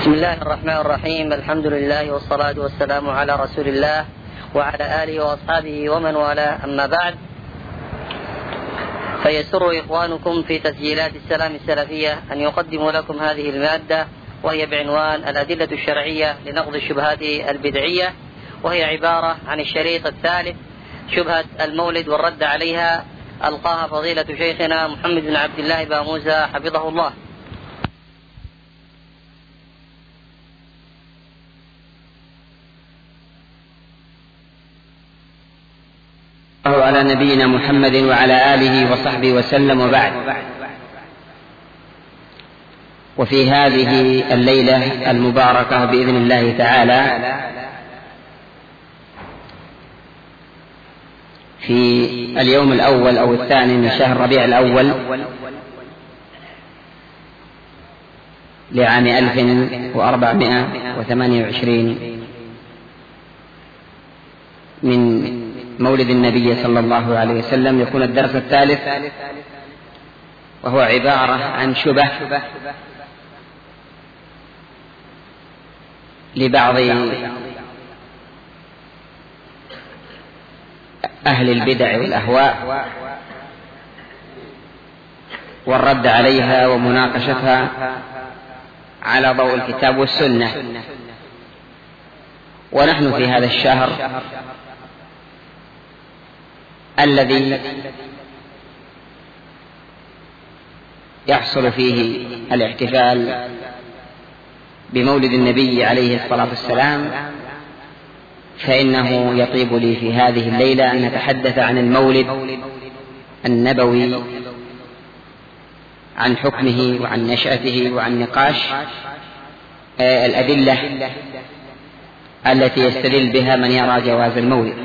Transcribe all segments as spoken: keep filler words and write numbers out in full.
بسم الله الرحمن الرحيم. الحمد لله والصلاة والسلام على رسول الله وعلى آله وأصحابه ومن والاه، أما بعد، فيسر إخوانكم في تسجيلات السلام السلفية أن يقدموا لكم هذه المادة، وهي بعنوان الأدلة الشرعية لنقض الشبهات البدعية، وهي عبارة عن الشريط الثالث، شبهة المولد والرد عليها، ألقاها فضيلة شيخنا محمد بن عبد الله بن موسى حفظه الله. على نبينا محمد وعلى آله وصحبه وسلم، وبعد. وفي هذه الليلة المباركة بإذن الله تعالى، في اليوم الأول أو الثاني من شهر ربيع الأول لعام ألف وأربعمائة وثمانية وعشرين من مولد النبي صلى الله عليه وسلم، يكون الدرس الثالث، وهو عبارة عن شبه لبعض أهل البدع والأهواء، والرد عليها ومناقشتها على ضوء الكتاب والسنة. ونحن في هذا الشهر الذي يحصل فيه الاحتفال بمولد النبي عليه الصلاة والسلام، فإنه يطيب لي في هذه الليلة أن نتحدث عن المولد النبوي، عن حكمه وعن نشأته وعن نقاش الأدلة التي يستدل بها من يرى جواز المولد.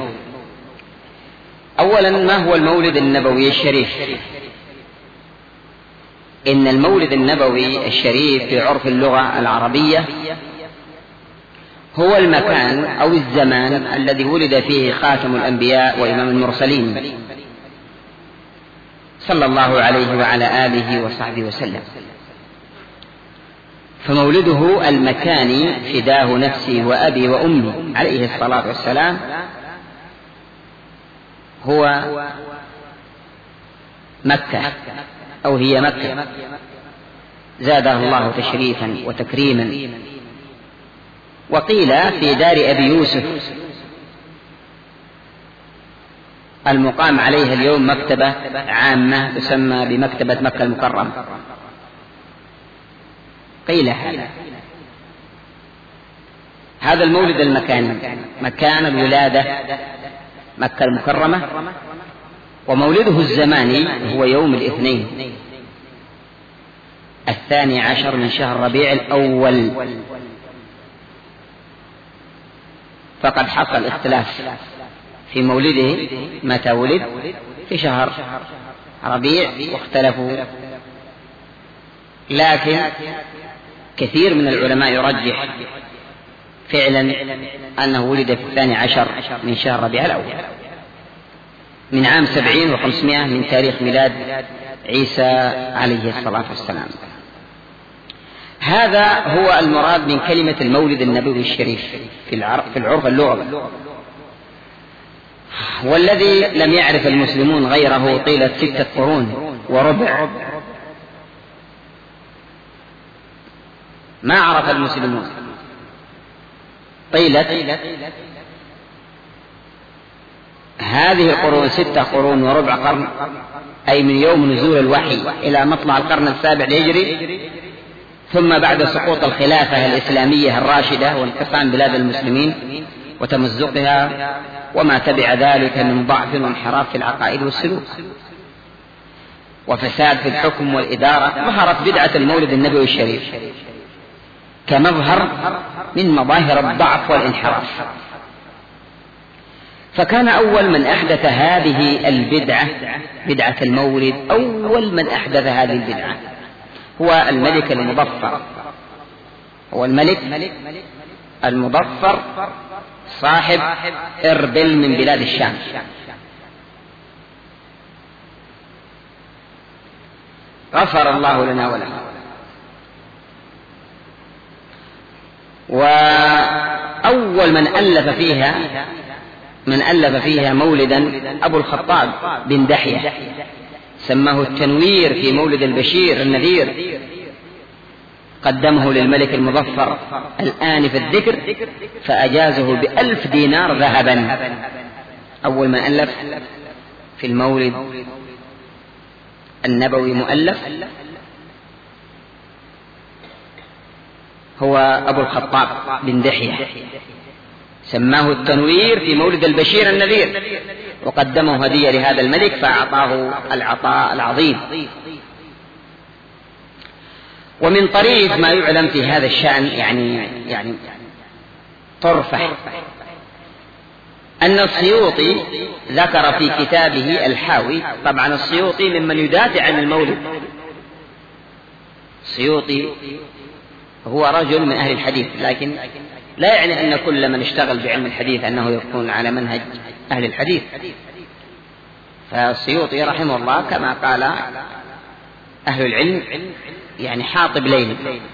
أولا، ما هو المولد النبوي الشريف؟ إن المولد النبوي الشريف في عرف اللغة العربية هو المكان أو الزمان الذي ولد فيه خاتم الأنبياء وإمام المرسلين صلى الله عليه وعلى آله وصحبه وسلم. فمولده المكاني فداه نفسي وأبي وأمي عليه الصلاة والسلام هو مكة، أو هي مكة، زادها الله تشريفا وتكريما. وقيل في دار أبي يوسف المقام عليها اليوم مكتبة عامة تسمى بمكتبة مكة المكرمة، قيل هذا. هذا المولد المكاني مكان الولادة مكة المكرمة، ومولده الزماني هو يوم الاثنين الثاني عشر من شهر ربيع الأول. فقد حصل اختلاف في مولده متى ولد، في شهر ربيع، واختلفوا، لكن كثير من العلماء يرجح فعلا أنه ولد في الثاني عشر من شهر ربيع الأول من عام سبعين وخمسمائة من تاريخ ميلاد عيسى عليه الصلاة والسلام. هذا هو المراد من كلمة المولد النبوي الشريف في العرف اللغوي، والذي لم يعرف المسلمون غيره طيلة ستة قرون وربع. ما عرف المسلمون طيلة هذه القرون، ستة قرون وربع قرن، أي من يوم نزول الوحي إلى مطلع القرن السابع الهجري، ثم بعد سقوط الخلافة الإسلامية الراشدة وانقسام بلاد المسلمين وتمزقها وما تبع ذلك من ضعف وانحراف في العقائد والسلوك وفساد في الحكم والإدارة، ظهرت بدعة المولد النبوي الشريف كمظهر من مظاهر الضعف والانحراف. فكان أول من أحدث هذه البدعة، بدعة المولد، أول من أحدث هذه البدعة هو الملك المظفر، هو الملك المظفر صاحب إربل من بلاد الشام. غفر الله لنا وله. وأول من ألف فيها من ألف فيها مولدا أبو الخطاب بن دحية، سماه التنوير في مولد البشير النذير، قدمه للملك المظفر الآن في الذكر فأجازه بألف دينار ذهبا. أول من ألف في المولد النبوي مؤلف هو أبو الخطاب بن دحية، سماه التنوير في مولد البشير النذير، وقدمه هدية لهذا الملك فأعطاه العطاء العظيم. ومن طريف ما يعلم في هذا الشأن يعني يعني طرفة أن السيوطي ذكر في كتابه الحاوي، طبعا السيوطي ممن يدافع عن المولد، السيوطي هو رجل من أهل الحديث، لكن لا يعني أن كل من اشتغل بعلم الحديث أنه يكون على منهج أهل الحديث. فالسيوطي رحمه الله كما قال أهل العلم يعني حاطب ليل،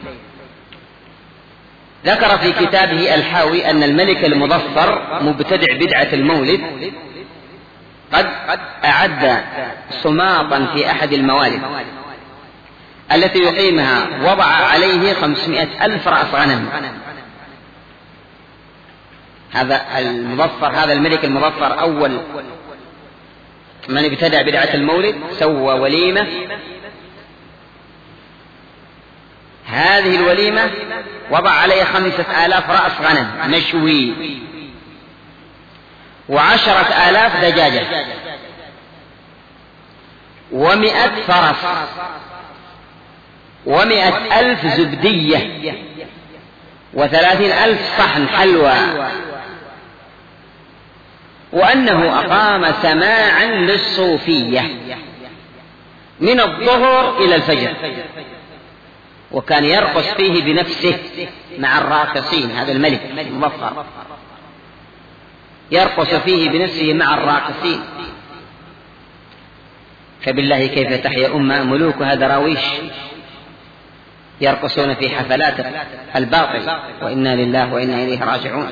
ذكر في كتابه الحاوي أن الملك المظفر مبتدع بدعة المولد قد أعد صماطا في أحد الموالد التي يقيمها وضع عليه خمسمائة ألف رأس غنم. هذا المظفر، هذا الملك المظفر أول من ابتدع بدعة المولد، سوى وليمة، هذه الوليمة وضع عليه خمسة آلاف رأس غنم مشوي وعشرة آلاف دجاجة ومئة فرس ومئة ألف زبدية وثلاثين ألف صحن حلوى، وأنه أقام سماعا للصوفية من الظهر إلى الفجر، وكان يرقص فيه بنفسه مع الراقصين. هذا الملك المظفر يرقص فيه بنفسه مع الراقصين. فبالله كيف تحيا أمة ملوكها دراويش يرقصون في حفلات الباطل، وإنا لله وإنا إليه راجعون.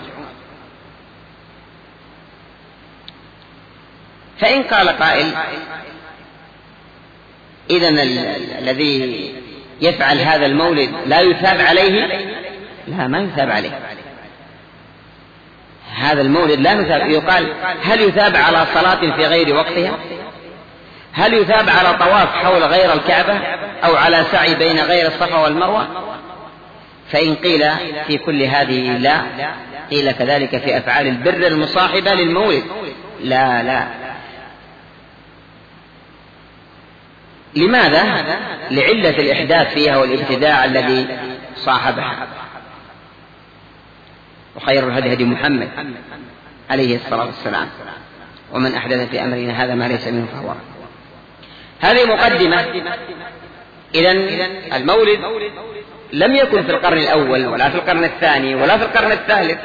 فإن قال قائل إذن الذي يفعل هذا المولد لا يثاب عليه؟ لا، ما يثاب عليه. هذا المولد لا يثاب. يقال هل يثاب على صلاة في غير وقتها؟ هل يثاب على طواف حول غير الكعبة أو على سعي بين غير الصفا والمروة؟ فإن قيل في كل هذه لا، قيل كذلك في أفعال البر المصاحبة للمولد. لا لا. لماذا؟ لعلة الإحداث فيها والابتداع الذي صاحبها. وخير الهدي هدي محمد عليه الصلاة والسلام، ومن أحدث في أمرنا هذا ما ليس منه فهو. هذه مقدمة. إذن المولد لم يكن في القرن الأول ولا في القرن الثاني ولا في القرن الثالث،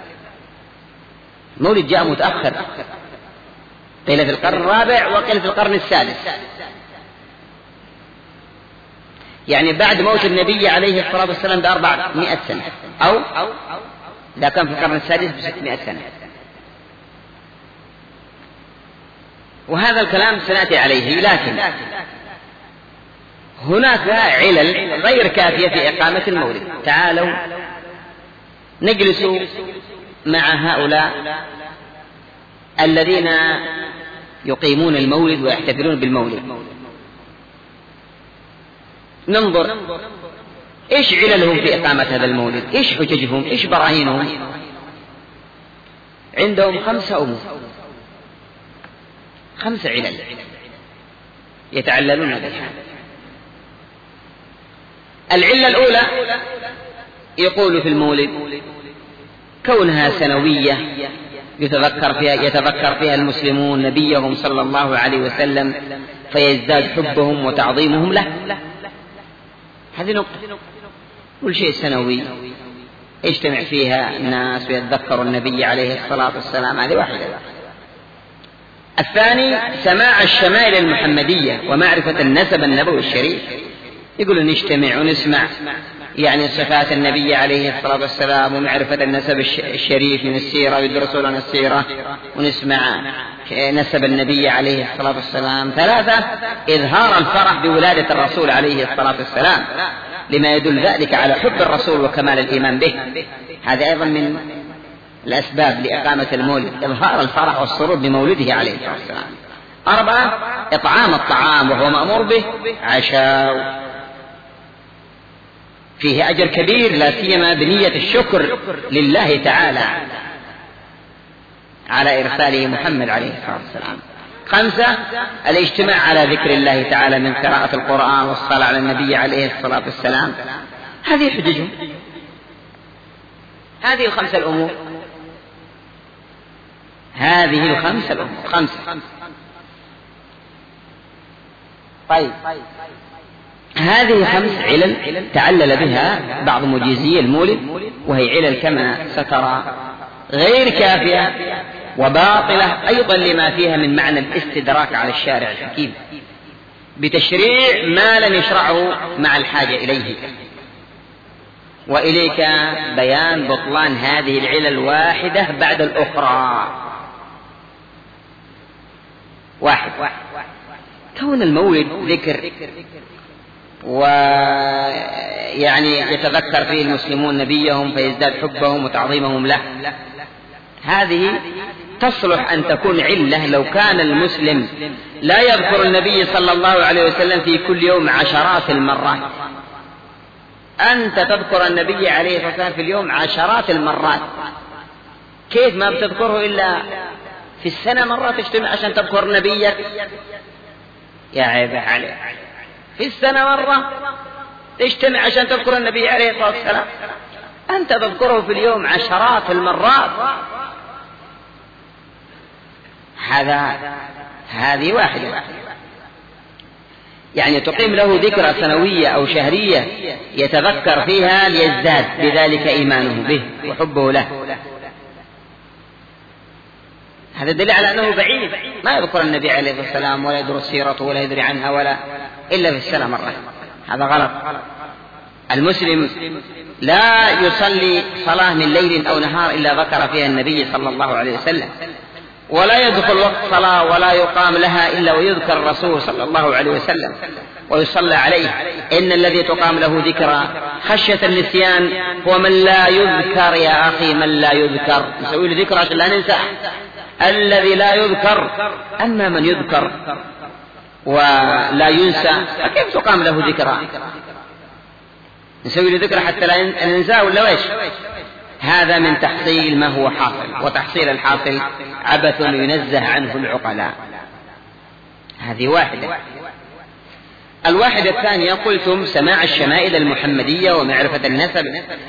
المولد جاء متأخر، قيل في القرن الرابع وقيل في القرن السادس، يعني بعد موت النبي عليه الصلاة والسلام بأربعمائة سنة، أو إذا كان في القرن السادس بستمائة سنة. وهذا الكلام سنأتي عليه، لكن هناك علل غير كافية في إقامة المولد. تعالوا نجلس مع هؤلاء الذين يقيمون المولد ويحتفلون بالمولد، ننظر إيش عللهم في إقامة هذا المولد، إيش حججهم، إيش براهينهم. عندهم خمسة أمور، خمسة علل يتعللون بها. العلة الأولى يقول في المولد كونها سنوية يتذكر فيها يتذكر فيها المسلمون نبيهم صلى الله عليه وسلم فيزداد حبهم وتعظيمهم له. هذه نقطة. كل شيء سنوي يجتمع فيها الناس ويتذكروا النبي عليه الصلاة والسلام، هذه واحدة. الثاني سماع الشمائل المحمدية ومعرفة النسب النبوي الشريف، يقولوا نجتمع ونسمع يعني صفات النبي عليه الصلاة والسلام ومعرفة النسب الشريف من السيرة، ويدرسون عن السيرة ونسمع نسب النبي عليه الصلاة والسلام. ثلاثة، إظهار الفرح بولادة الرسول عليه الصلاة والسلام لما يدل ذلك على حب الرسول وكمال الإيمان به، هذا أيضا من الأسباب لإقامة المولد، إظهار الفرح والسرور بمولده عليه الصلاة والسلام. أربعة، إطعام الطعام وهو مأمور به، عشاء فيه أجر كبير لا سيما بنية الشكر لله تعالى على إرساله محمد عليه الصلاة والسلام. خمسة، الاجتماع على ذكر الله تعالى من قراءة القرآن والصلاة على النبي عليه الصلاة والسلام. هذه حججهم، هذه الخمسة الأمور، هذه الخمسة الأمور خمسة. طيب، هذه خمس علل تعلل بها بعض مجيزي المولد، وهي علل كما سترى غير كافية وباطلة أيضا لما فيها من معنى الاستدراك على الشارع الحكيم بتشريع ما لم يشرعه مع الحاجة إليه. وإليك بيان بطلان هذه العلل الواحدة بعد الأخرى. واحد، كون المولد ذكر ويعني يتذكر فيه المسلمون نبيهم فيزداد حبهم وتعظيمهم له، هذه تصلح أن تكون علة لو كان المسلم لا يذكر النبي صلى الله عليه وسلم في كل يوم عشرات المرات. أنت تذكر النبي عليه الصلاة والسلام في اليوم عشرات المرات، كيف ما بتذكره إلا في السنة مرة تجتمع عشان تذكر نبيك؟ يا عيب عليك، في السنة مرة تجتمع عشان تذكر النبي عليه الصلاة والسلام، أنت تذكره في اليوم عشرات المرات. هذا هذه واحدة، يعني تقيم له ذكرى سنوية أو شهرية يتذكر فيها ليزداد بذلك إيمانه به وحبه له. هذا دليل على أنه بعيد ما يذكر النبي عليه الصلاة والسلام ولا يدرس سيرته ولا يدري عنها ولا إلا في السنة مرة. هذا غلط. المسلم لا يصلي صلاة من ليل أو نهار إلا ذكر فيها النبي صلى الله عليه وسلم، ولا يدخل وقت صلاة ولا يقام لها إلا ويذكر الرسول صلى الله عليه وسلم ويصلى عليه. إن الذي تقام له ذكرى خشية النسيان هو من لا يذكر يا أخي، من لا يذكر نسوي له ذكرى عشان لا ننسى. الذي لا يذكر، أما من يذكر ولا ينسى فكيف تقام له ذكرى؟ نسوي له ذكرى حتى لا ننساه ولا ويش؟ هذا من تحصيل ما هو حاصل، وتحصيل الحاصل عبث ينزه عنه العقلاء. هذه واحدة. الواحدة الثانية قلتم سماع الشمائل المحمدية ومعرفة النسب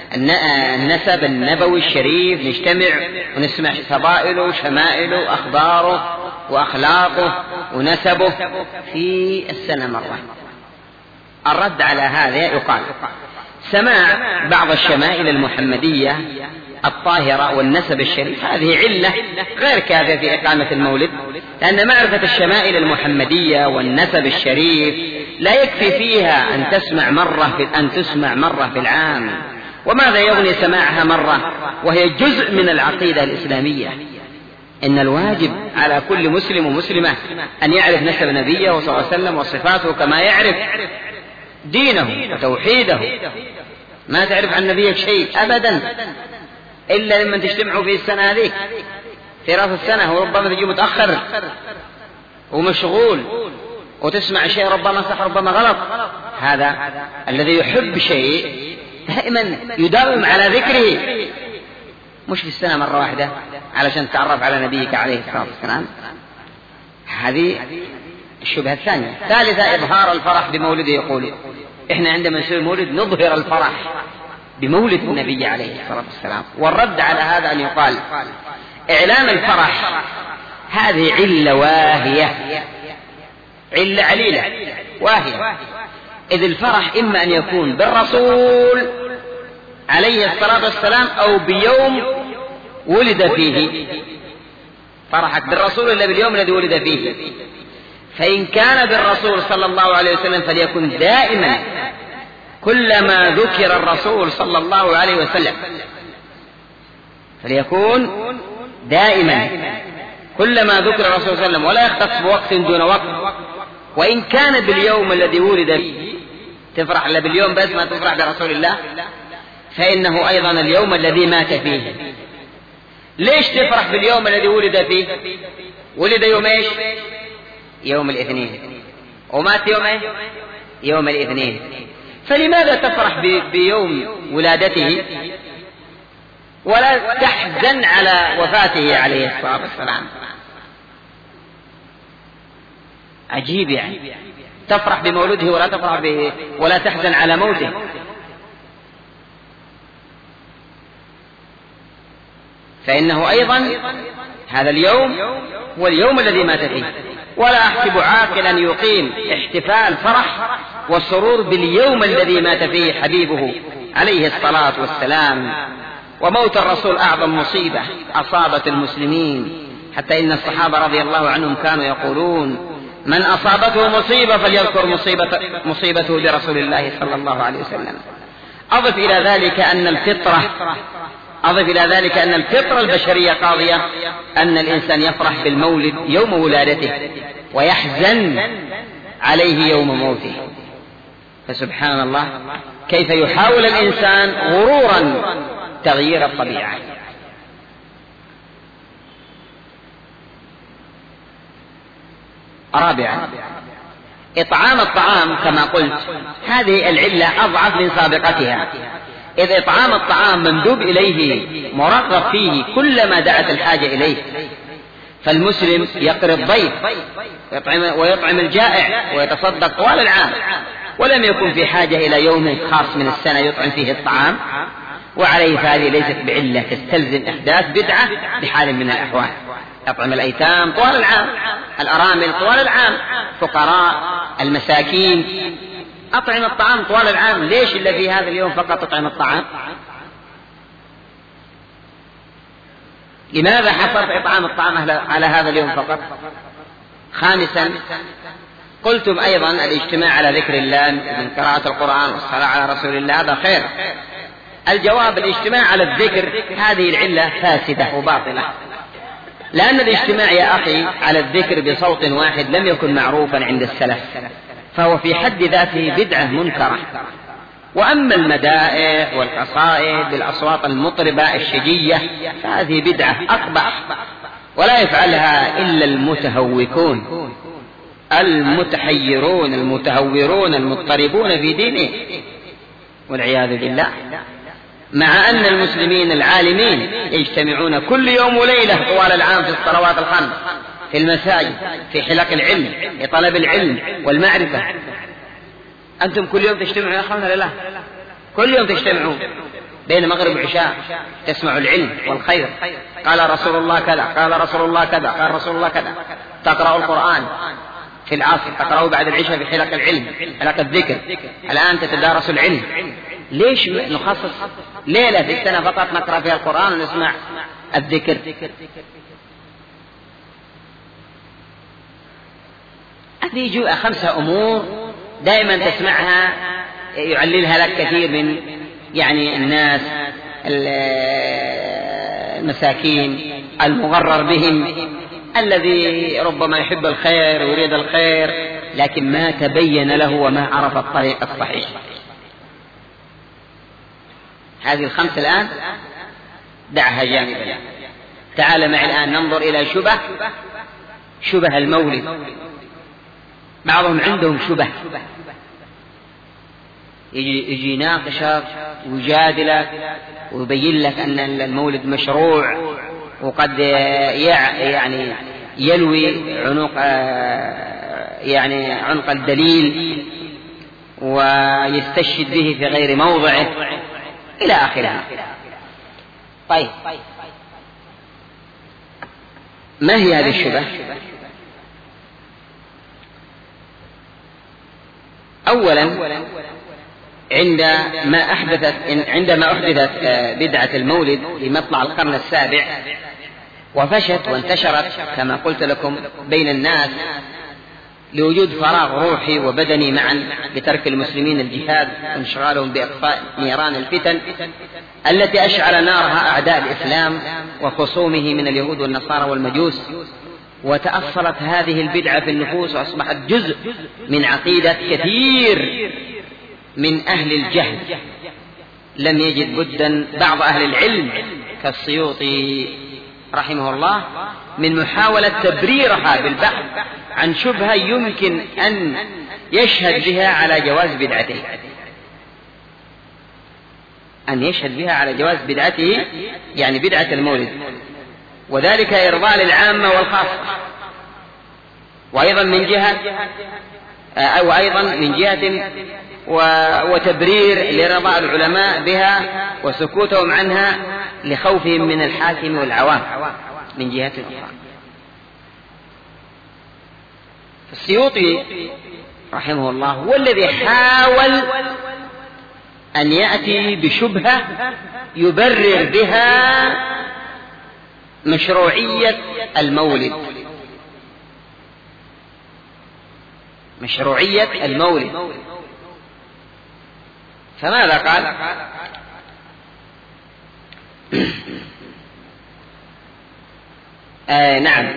النسب النبوي الشريف، نجتمع ونسمع فضائله وشمائله أخباره وأخلاقه ونسبه في السنة مرة. الرد على هذا يقال سماع بعض الشمائل المحمدية الطاهرة والنسب الشريف هذه علة غير كافية في إقامة المولد، لأن معرفة الشمائل المحمدية والنسب الشريف لا يكفي فيها أن تسمع مرة في أن تسمع مرة في العام. وماذا يغني سماعها مرة وهي جزء من العقيدة الإسلامية؟ إن الواجب على كل مسلم ومسلمة أن يعرف نسب نبيه صلى الله عليه وسلم وصفاته كما يعرف دينه وتوحيده. ما تعرف عن نبيك شيء أبدا إلا لما تجتمعوا في السنة هذه في رأس السنة، وربما تجي متأخر ومشغول وتسمع شيء ربما صح ربما غلط. هذا الذي يحب شيء دائما يداوم على ذكره، مش في السنة مرة واحدة علشان تعرف على نبيك عليه الصلاة والسلام. هذه الشبهة الثانية. ثالثة إظهار الفرح بمولده. يقول إحنا عندما نسوي مولد نظهر الفرح بمولد النبي عليه الصلاة والسلام. والرد على هذا أن يقال إعلان الفرح هذه علة واهية، علة عليلة واهية، إذ الفرح إما أن يكون بالرسول عليه الصلاة والسلام أو بيوم ولد فيه. فرحك بالرسول إلا باليوم الذي ولد فيه. فإن كان بالرسول صلى الله عليه وسلم فليكن دائما كلما ذكر الرسول صلى الله عليه وسلم، فليكون دائما كلما ذكر الرسول صلى الله عليه وسلم، ولا يختص بوقت دون وقت. وإن كان باليوم الذي ولد فيه، تفرح لا باليوم بس ما تفرح برسول الله، فإنه أيضا اليوم الذي مات فيه. ليش تفرح باليوم الذي ولد فيه؟ ولد يوم ايش؟ يوم الاثنين، ومات يوم ايه؟ يوم الاثنين. فلماذا تفرح بيوم ولادته ولا تحزن على وفاته عليه الصلاة والسلام؟ عجيب يعني، تفرح بمولده ولا تفرح به ولا تحزن على موته. فإنه أيضا هذا اليوم هو اليوم الذي مات فيه. ولا أحسب عاقلا يقيم احتفال فرح والسرور باليوم الذي مات فيه حبيبه عليه الصلاة والسلام. وموت الرسول أعظم مصيبة أصابت المسلمين، حتى إن الصحابة رضي الله عنهم كانوا يقولون: من أصابته مصيبة فليذكر مصيبة مصيبته برسول الله صلى الله عليه وسلم. أضف إلى ذلك أن الفطرة أضف إلى ذلك أن الفطرة البشرية قاضية أن الإنسان يفرح بالمولد يوم ولادته ويحزن عليه يوم موته. فسبحان الله كيف يحاول الإنسان غرورا تغيير الطبيعة. رابعا، إطعام الطعام كما قلت، هذه العلة أضعف من سابقتها، إذ إطعام الطعام مندوب إليه مرغب فيه كلما دعت الحاجة إليه. فالمسلم يقري الضيف ويطعم الجائع ويتصدق طوال العام، ولم يكن في حاجة إلى يوم خاص من السنة يطعم فيه الطعام، وعليه فهذه ليست بعلة تستلزم إحداث بدعة بحال من الأحوال. أطعم الأيتام طوال العام، الأرامل طوال العام، فقراء المساكين، أطعم الطعام طوال العام. ليش إلا في هذا اليوم فقط تطعم الطعام؟ لماذا حصرت إطعام الطعام على هذا اليوم فقط؟ خامسا، قلتم أيضا الاجتماع على ذكر الله من قراءة القرآن والصلاة على رسول الله هذا خير. الجواب: الاجتماع على الذكر هذه العلة فاسدة وباطلة، لأن الاجتماع يا أخي على الذكر بصوت واحد لم يكن معروفا عند السلف، فهو في حد ذاته بدعة منكرة. وأما المدائح والقصائد بالأصوات المطربة الشجية فهذه بدعة أقبح، ولا يفعلها إلا المتهوكون المتحيرون المتهورون المضطربون في دينه والعياذ بالله. مع أن المسلمين العالمين يجتمعون كل يوم وليلة طوال العام في الصلوات الخمس، في المساجد، في حلق العلم، لطلب العلم والمعرفة. أنتم كل يوم تجتمعون يا أخوانا؟ لا، كل يوم تجتمعون بين مغرب وعشاء تسمعوا العلم والخير. قال رسول الله كذا، قال رسول الله كذا، قال رسول الله كذا. تقرأوا القرآن في العصر، تقرأوا بعد العشاء في حلق العلم، حلق الذكر. الآن تتدارسوا العلم. ليش نخصص ليلة في السنة فقط نقرأ فيها القرآن ونسمع الذكر؟ هذه خمسة أمور دائما تسمعها يعللها لك كثير من يعني الناس المساكين المغرر بهم، الذي ربما يحب الخير ويريد الخير لكن ما تبين له وما عرف الطريق الصحيح. هذه الخمسة الآن دعها جانبا. تعال معي الآن ننظر إلى شبه شبه المولد. بعضهم عندهم شبه، يجي, يجي يناقشك ويجادلك ويبين لك أن المولد مشروع وقد يعني يلوي عنق يعني عنق الدليل ويستشهد به في غير موضعه إلى آخره. طيب، ما هي هذه الشبه؟ أولا، عندما أحدثت عندما أحدثت بدعة المولد في مطلع القرن السابع وفشت وانتشرت كما قلت لكم بين الناس، لوجود فراغ روحي وبدني معا بترك المسلمين الجهاد وانشغالهم بإطفاء نيران الفتن التي أشعل نارها أعداء الإسلام وخصومه من اليهود والنصارى والمجوس. وتأصلت هذه البدعة في النفوس وأصبحت جزء من عقيدة كثير من أهل الجهل. لم يجد بدا بعض أهل العلم كالسيوطي رحمه الله من محاولة تبريرها بالبحث عن شبهة يمكن أن يشهد بها على جواز بدعته، أن يشهد بها على جواز بدعته يعني بدعة المولد، وذلك إرضاء للعامة والخاصة، وأيضا من جهة أو أيضا من جهة وتبرير لرضاء العلماء بها وسكوتهم عنها لخوفهم من الحاكم والعوام من جهة أخرى. السيوطي رحمه الله هو الذي حاول أن يأتي بشبهة يبرر بها مشروعية المولد، مشروعية المولد. فماذا قال؟ آه نعم،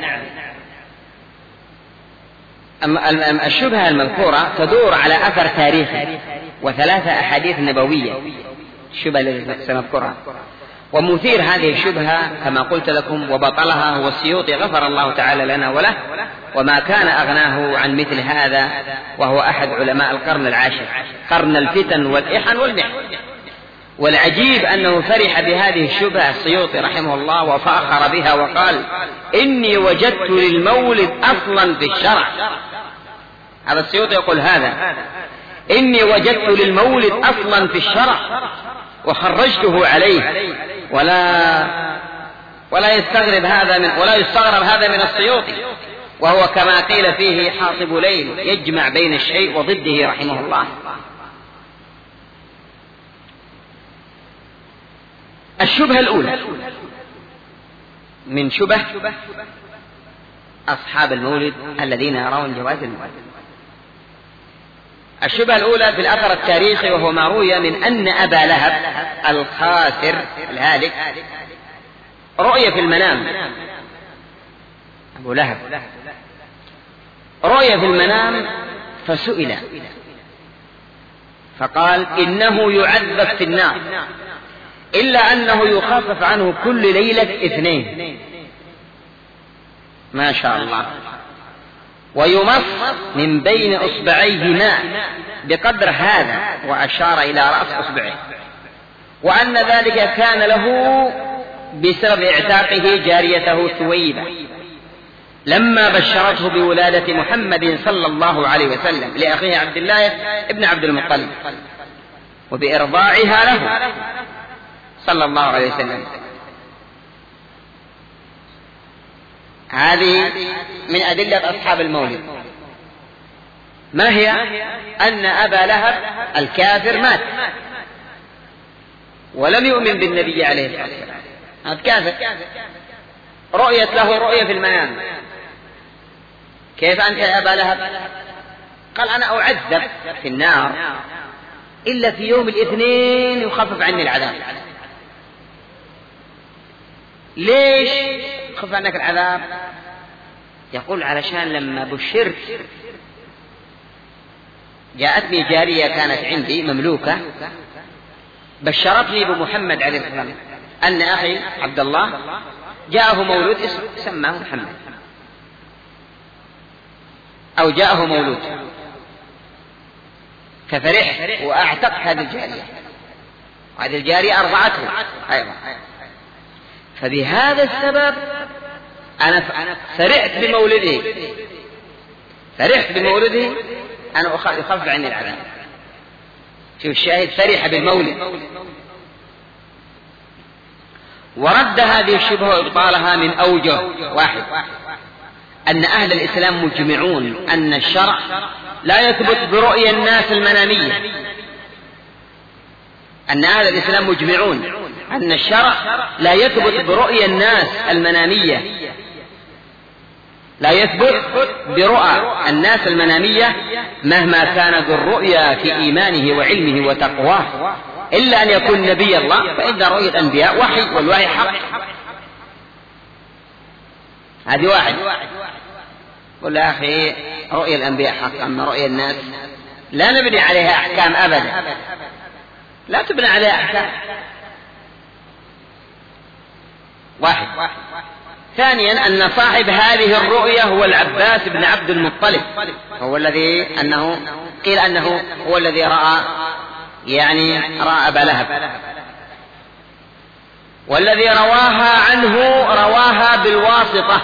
الشبهة المذكورة تدور على أثر تاريخي وثلاثة أحاديث نبوية، الشبهة التي سنذكرها. ومثير هذه الشبهة كما قلت لكم وبطلها هو السيوطي غفر الله تعالى لنا وله، وما كان أغناه عن مثل هذا، وهو أحد علماء القرن العاشر، قرن الفتن والإحن والمحن. والعجيب أنه فرح بهذه الشبهة السيوطي رحمه الله وفاخر بها وقال: إني وجدت للمولد أصلا في الشرع. هذا السيوطي يقول هذا: إني وجدت للمولد أصلا في الشرع وخرجته عليه. ولا ولا يستغرب هذا من ولا يستغرب هذا من السيوطي، وهو كما قيل فيه حاطب ليل يجمع بين الشيء وضده رحمه الله. الشبهة الأولى من شبه أصحاب المولد الذين يرون جواز المولد. الشبهة الأولى في الأثر التاريخي، وهو ما روي من أن أبا لهب الخاسر الهالك رؤي في المنام. أبو لهب رؤي في المنام فسئل فقال: إنه يعذب في النار، إلا أنه يخفف عنه كل ليلة اثنين. ما شاء الله. ويمص من بين أصبعيه ماء بقدر هذا، وأشار إلى رأس أصبعه، وأن ذلك كان له بسبب اعتاقه جاريته ثويبة لما بشرته بولادة محمد صلى الله عليه وسلم لأخيه عبد الله ابن عبد المطلب، وبإرضاعها له صلى الله عليه وسلم. هذه من أدلة أصحاب المولد. ما هي؟ أن أبا لهب الكافر مات ولم يؤمن بالنبي عليه الصلاة والسلام، هذا كافر، رؤيت له رؤية في المنام: كيف أنت يا أبا لهب؟ قال: أنا أعذب في النار إلا في يوم الاثنين يخفف عني العذاب. ليش خف عنك العذاب؟ يقول: علشان لما بشرت جاءتني جارية كانت عندي مملوكة بشرتني بمحمد عليه الصلاة والسلام أن أخي عبد الله جاءه مولود سماه محمد، أو جاءه مولود، ففرح وأعتق هذه الجارية، وهذه الجارية أرضعته أيضا. فبهذا السبب أنا فرحت بمولده، فرحت بمولده أنا أخفف عني العذاب. شوف الشاهد، فرح بالمولد. ورد هذه الشبهة وإبطالها من أوجه: واحد، أن أهل الإسلام مجمعون أن الشرع لا يثبت برؤية الناس المنامية، أن أهل الإسلام مجمعون أن الشرع لا يثبت برؤية الناس المنامية، لا يثبت برؤى الناس المنامية مهما كانت الرؤيا في إيمانه وعلمه وتقواه، إلا أن يكون نبي الله، فإن رؤية الأنبياء وحي، والوحي حق. هذه واحد. قل يا أخي رؤية الأنبياء حق، أما رؤية الناس لا نبني عليها أحكام أبدا، لا تبنى عليها أحكام. واحد. ثانيا أن صاحب هذه الرؤية هو العباس بن عبد المطلب، هو الذي أنه قيل أنه هو الذي رأى يعني رأى أبا لهب، والذي رواها عنه رواها بالواسطة.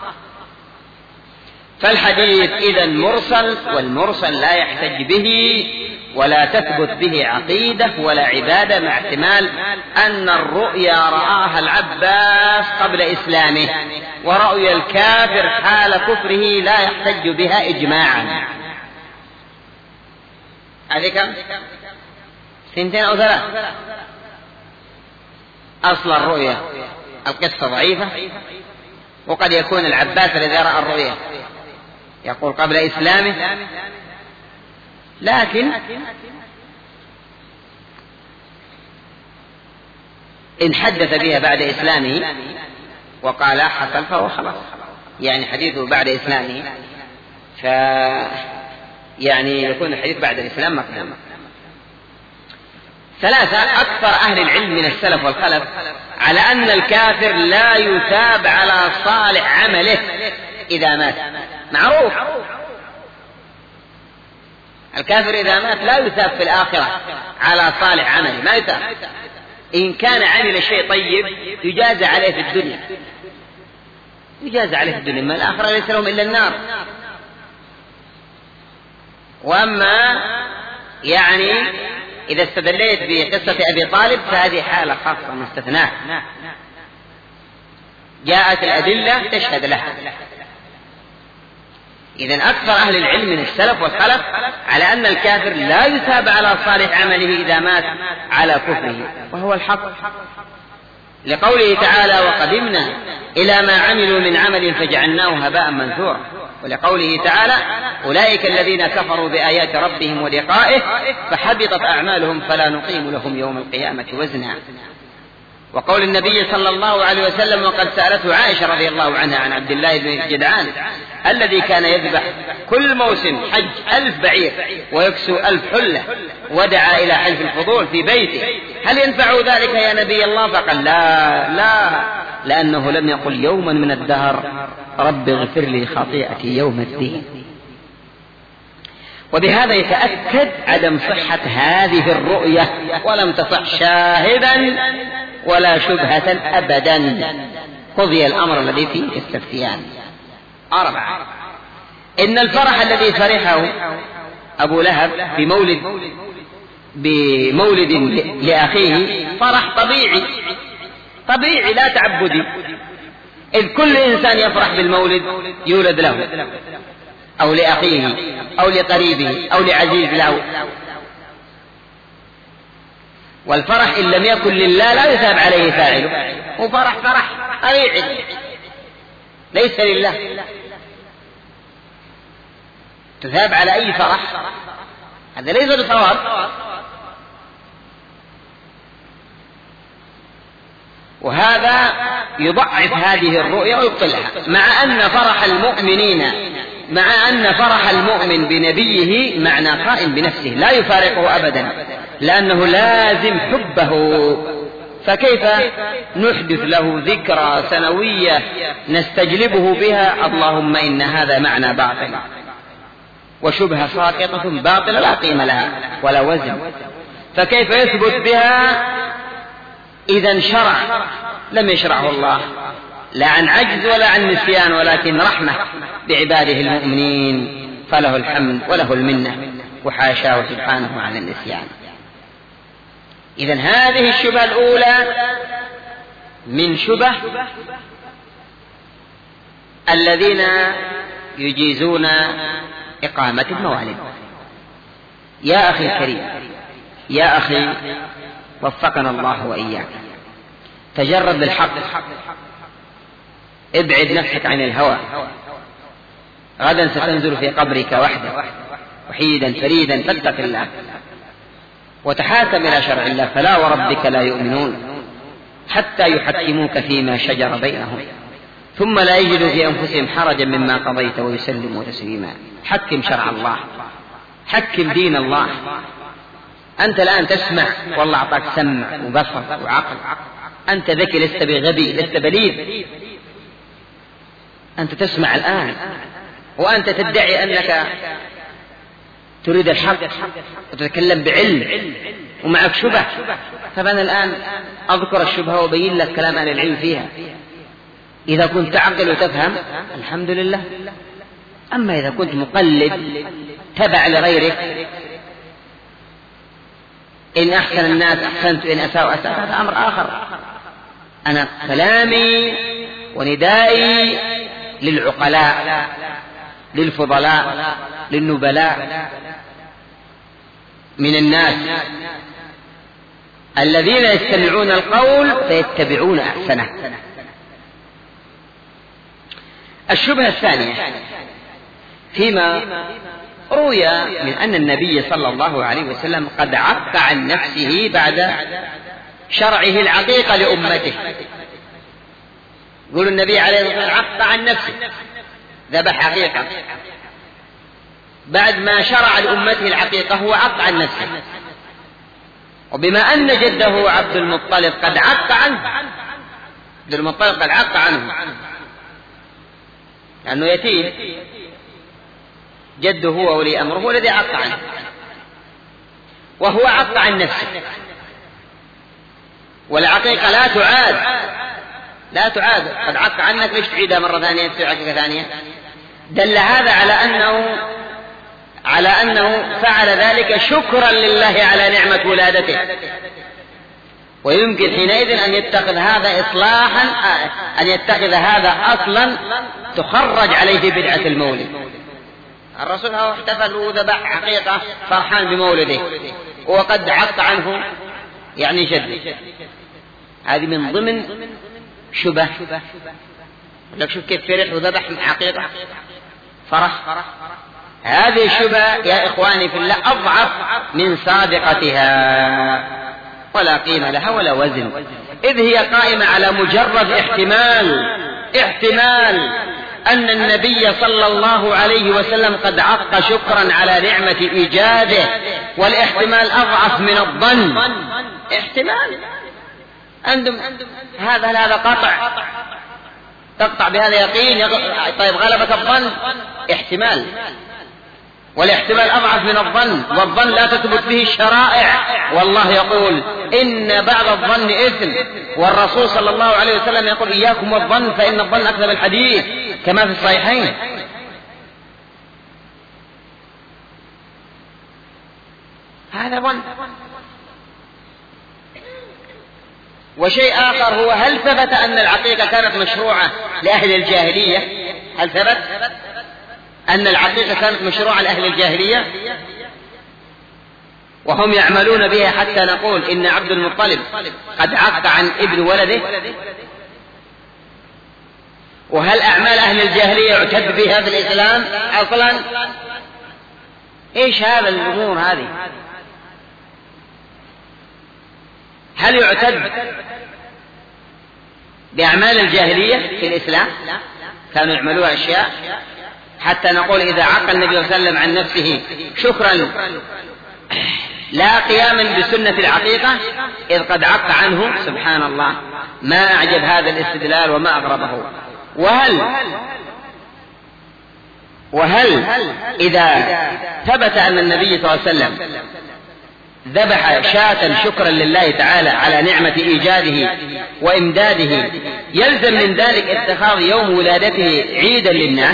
فالحديث إذن مرسل، والمرسل لا يحتج به ولا تثبت به عقيدة ولا عبادة، مع احتمال أن الرؤيا رآها العباس قبل إسلامه، ورؤيا الكافر حال كفره لا يحتج بها إجماعا. هذه كم؟ سنتين أو ثلاث. أصل الرؤيا القصة ضعيفة، وقد يكون العباس الذي رأى الرؤيا يقول قبل إسلامه، لكن إن حدث بها بعد إسلامه وقال حصل فهو خلاص، يعني حديثه بعد إسلامه، ف يعني يكون الحديث بعد الإسلام مقدم. ثلاثة، أكثر أهل العلم من السلف والخلف على أن الكافر لا يثاب على صالح عمله إذا مات. معروف الكافر إذا مات لا يثاب في الآخرة على صالح عمله، ما يثاب. إن كان عمل شيء طيب يجازى عليه في الدنيا، يجازى عليه في الدنيا، ما الآخرة ليس لهم إلا النار. وأما يعني إذا استدليت بقصة أبي طالب فهذه حالة خاصة مستثناة، جاءت الأدلة تشهد لها. إذن أكثر أهل العلم من السلف والخلف على أن الكافر لا يثاب على صالح عمله إذا مات على كفره، وهو الحق، لقوله تعالى وقدمنا إلى ما عملوا من عمل فجعلناه هباء منثورا، ولقوله تعالى أولئك الذين كفروا بآيات ربهم ولقائه فحبطت أعمالهم فلا نقيم لهم يوم القيامة وزنا. وقول النبي صلى الله عليه وسلم وقد سألته عائشة رضي الله عنها عن عبد الله بن جدعان الذي كان يذبح كل موسم حج ألف بعير ويكسو ألف حلة، ودعا إلى حلف الفضول في بيته، هل ينفع ذلك يا نبي الله؟ فقال لا لا، لأنه لم يقل يوما من الدهر رب اغفر لي خطيئتي يوم الدين. وبهذا يتأكد عدم صحة هذه الرؤية، ولم تصح شاهدا ولا شبهة أبدا. قضي الأمر الذي فيه التفتيان. أربعة، إن الفرح الذي فرحه أبو لهب بمولد بمولد لأخيه فرح طبيعي طبيعي لا تعبدي، إذ كل إنسان يفرح بالمولد يولد له أو لأخيه أو لقريبه أو لعزيز له، والفرح إن لم يكن لله لا يثاب عليه فاعله، وفرح فرح طبيعي ليس لله، تثاب على أي فرح، هذا ليس بصواب. وهذا يضعف هذه الرؤيا ويبطلها، مع أن فرح المؤمنين مع أن فرح المؤمن بنبيه معنى قائم بنفسه لا يفارقه أبدا، لأنه لازم حبه، فكيف نحدث له ذكرى سنوية نستجلبه بها؟ اللهم إن هذا معنى باطل وشبهة ساقطة باطلة لا قيمة لها ولا وزن، فكيف يثبت بها إذا شرع لم يشرعه الله لا عن عجز ولا عن نسيان، ولكن رحمة بعباده المؤمنين، فله الحمد وله المنة، وحاشاه سبحانه عن النسيان. إذن هذه الشبهة الأولى من شبه الذين يجيزون إقامة الموالد. يا أخي الكريم، يا أخي وفقنا الله وإياك، تجرد للحق، ابعد نفسك عن الهوى، غدا ستنزل في قبرك وحدك وحيدا فريدا فاتق الله وتحاكم إلى شرع الله. فلا وربك لا يؤمنون حتى يحكموك فيما شجر بينهم ثم لا يجدوا في أنفسهم حرجا مما قضيت ويسلموا تسليما. حكم شرع الله، حكم دين الله. أنت الآن تسمع والله أعطاك سمع وبصر وعقل، أنت ذكي لست بغبي لست بليد، أنت تسمع الآن وأنت تدعي أنك تريد الحق وتتكلم بعلم ومعك شبه. فأنا الآن أذكر الشبهة وبين لك كلام أهل العلم فيها. إذا كنت تعقل وتفهم الحمد لله، أما إذا كنت مقلد تبع لغيرك، إن أحسن الناس أحسنت وإن أساءوا أساءت، هذا أمر آخر. أنا كلامي وندائي للعقلاء للفضلاء للنبلاء من الناس الذين يستمعون القول فيتبعون أحسنه. الشبهة الثانية فيما روي من أن النبي صلى الله عليه وسلم قد عق عن نفسه بعد شرعه العقيقة لأمته. يقول النبي عليه الصلاة والسلام عق عن نفسه، ذبح عقيقة بعد ما شرع لأمته العقيقة، هو عق عن نفسه. وبما أن جده عبد المطلب قد عق عنه، عبد المطلب قد عق عنه لأنه يتيم، جده هو ولي أمره هو الذي عق عنه، وهو عق عن نفسه. والعقيقة لا تعاد لا تعاد قد عق عنك، ليش تعيدها مرة ثانية تصير عقيقة ثانية؟ دل هذا على أنه على أنه فعل ذلك شكرا لله على نعمة ولادته، ويمكن حينئذ أن يتخذ هذا إصلاحا، أن يتخذ هذا أصلا تخرج عليه بدعة المولد. الرسول هو احتفل وذبح حقيقة فرحان بمولده وقد عق عنه يعني جد. هذه من ضمن شبه، لك شوف كيف فرح وذبح حقيقة فرح. هذه الشبهة يا إخواني في الله أضعف من سابقتها ولا قيمة لها ولا وزن، إذ هي قائمة على مجرد احتمال احتمال أن النبي صلى الله عليه وسلم قد عق شكرا على نعمة إيجاده، والاحتمال أضعف من الظن. احتمال عندهم هذا هذا قطع، تقطع بهذا يقين. طيب غلبة الظن احتمال، والاحتمال أضعف من الظن، والظن لا تثبت به الشرائع. والله يقول إن بعض الظن إثم، والرسول صلى الله عليه وسلم يقول إياكم والظن فإن الظن أكذب الحديث كما في الصحيحين. هذا ظن. وشيء آخر هو هل ثبت أن العقيقة كانت مشروعة لأهل الجاهلية؟ هل ثبت أن العقيقة كانت مشروعة لأهل الجاهلية وهم يعملون بها حتى نقول إن عبد المطلب قد عق عن ابن ولده؟ وهل أعمال أهل الجاهلية يعتد بها في الإسلام أصلا؟ إيش هذا الأمور هذه؟ هل يعتد بأعمال الجاهلية في الإسلام؟ كانوا يعملوها أشياء حتى نقول إذا عق النبي صلى الله عليه وسلم عن نفسه شكرا لا قياما بسنة العقيقة إذ قد عق عنه. سبحان الله، ما أعجب هذا الاستدلال وما أغربه. وهل وهل إذا ثبت أن النبي صلى الله عليه وسلم ذبح شاة شكرا لله تعالى على نعمة إيجاده وإمداده، يلزم من ذلك اتخاذ يوم ولادته عيدا للناس؟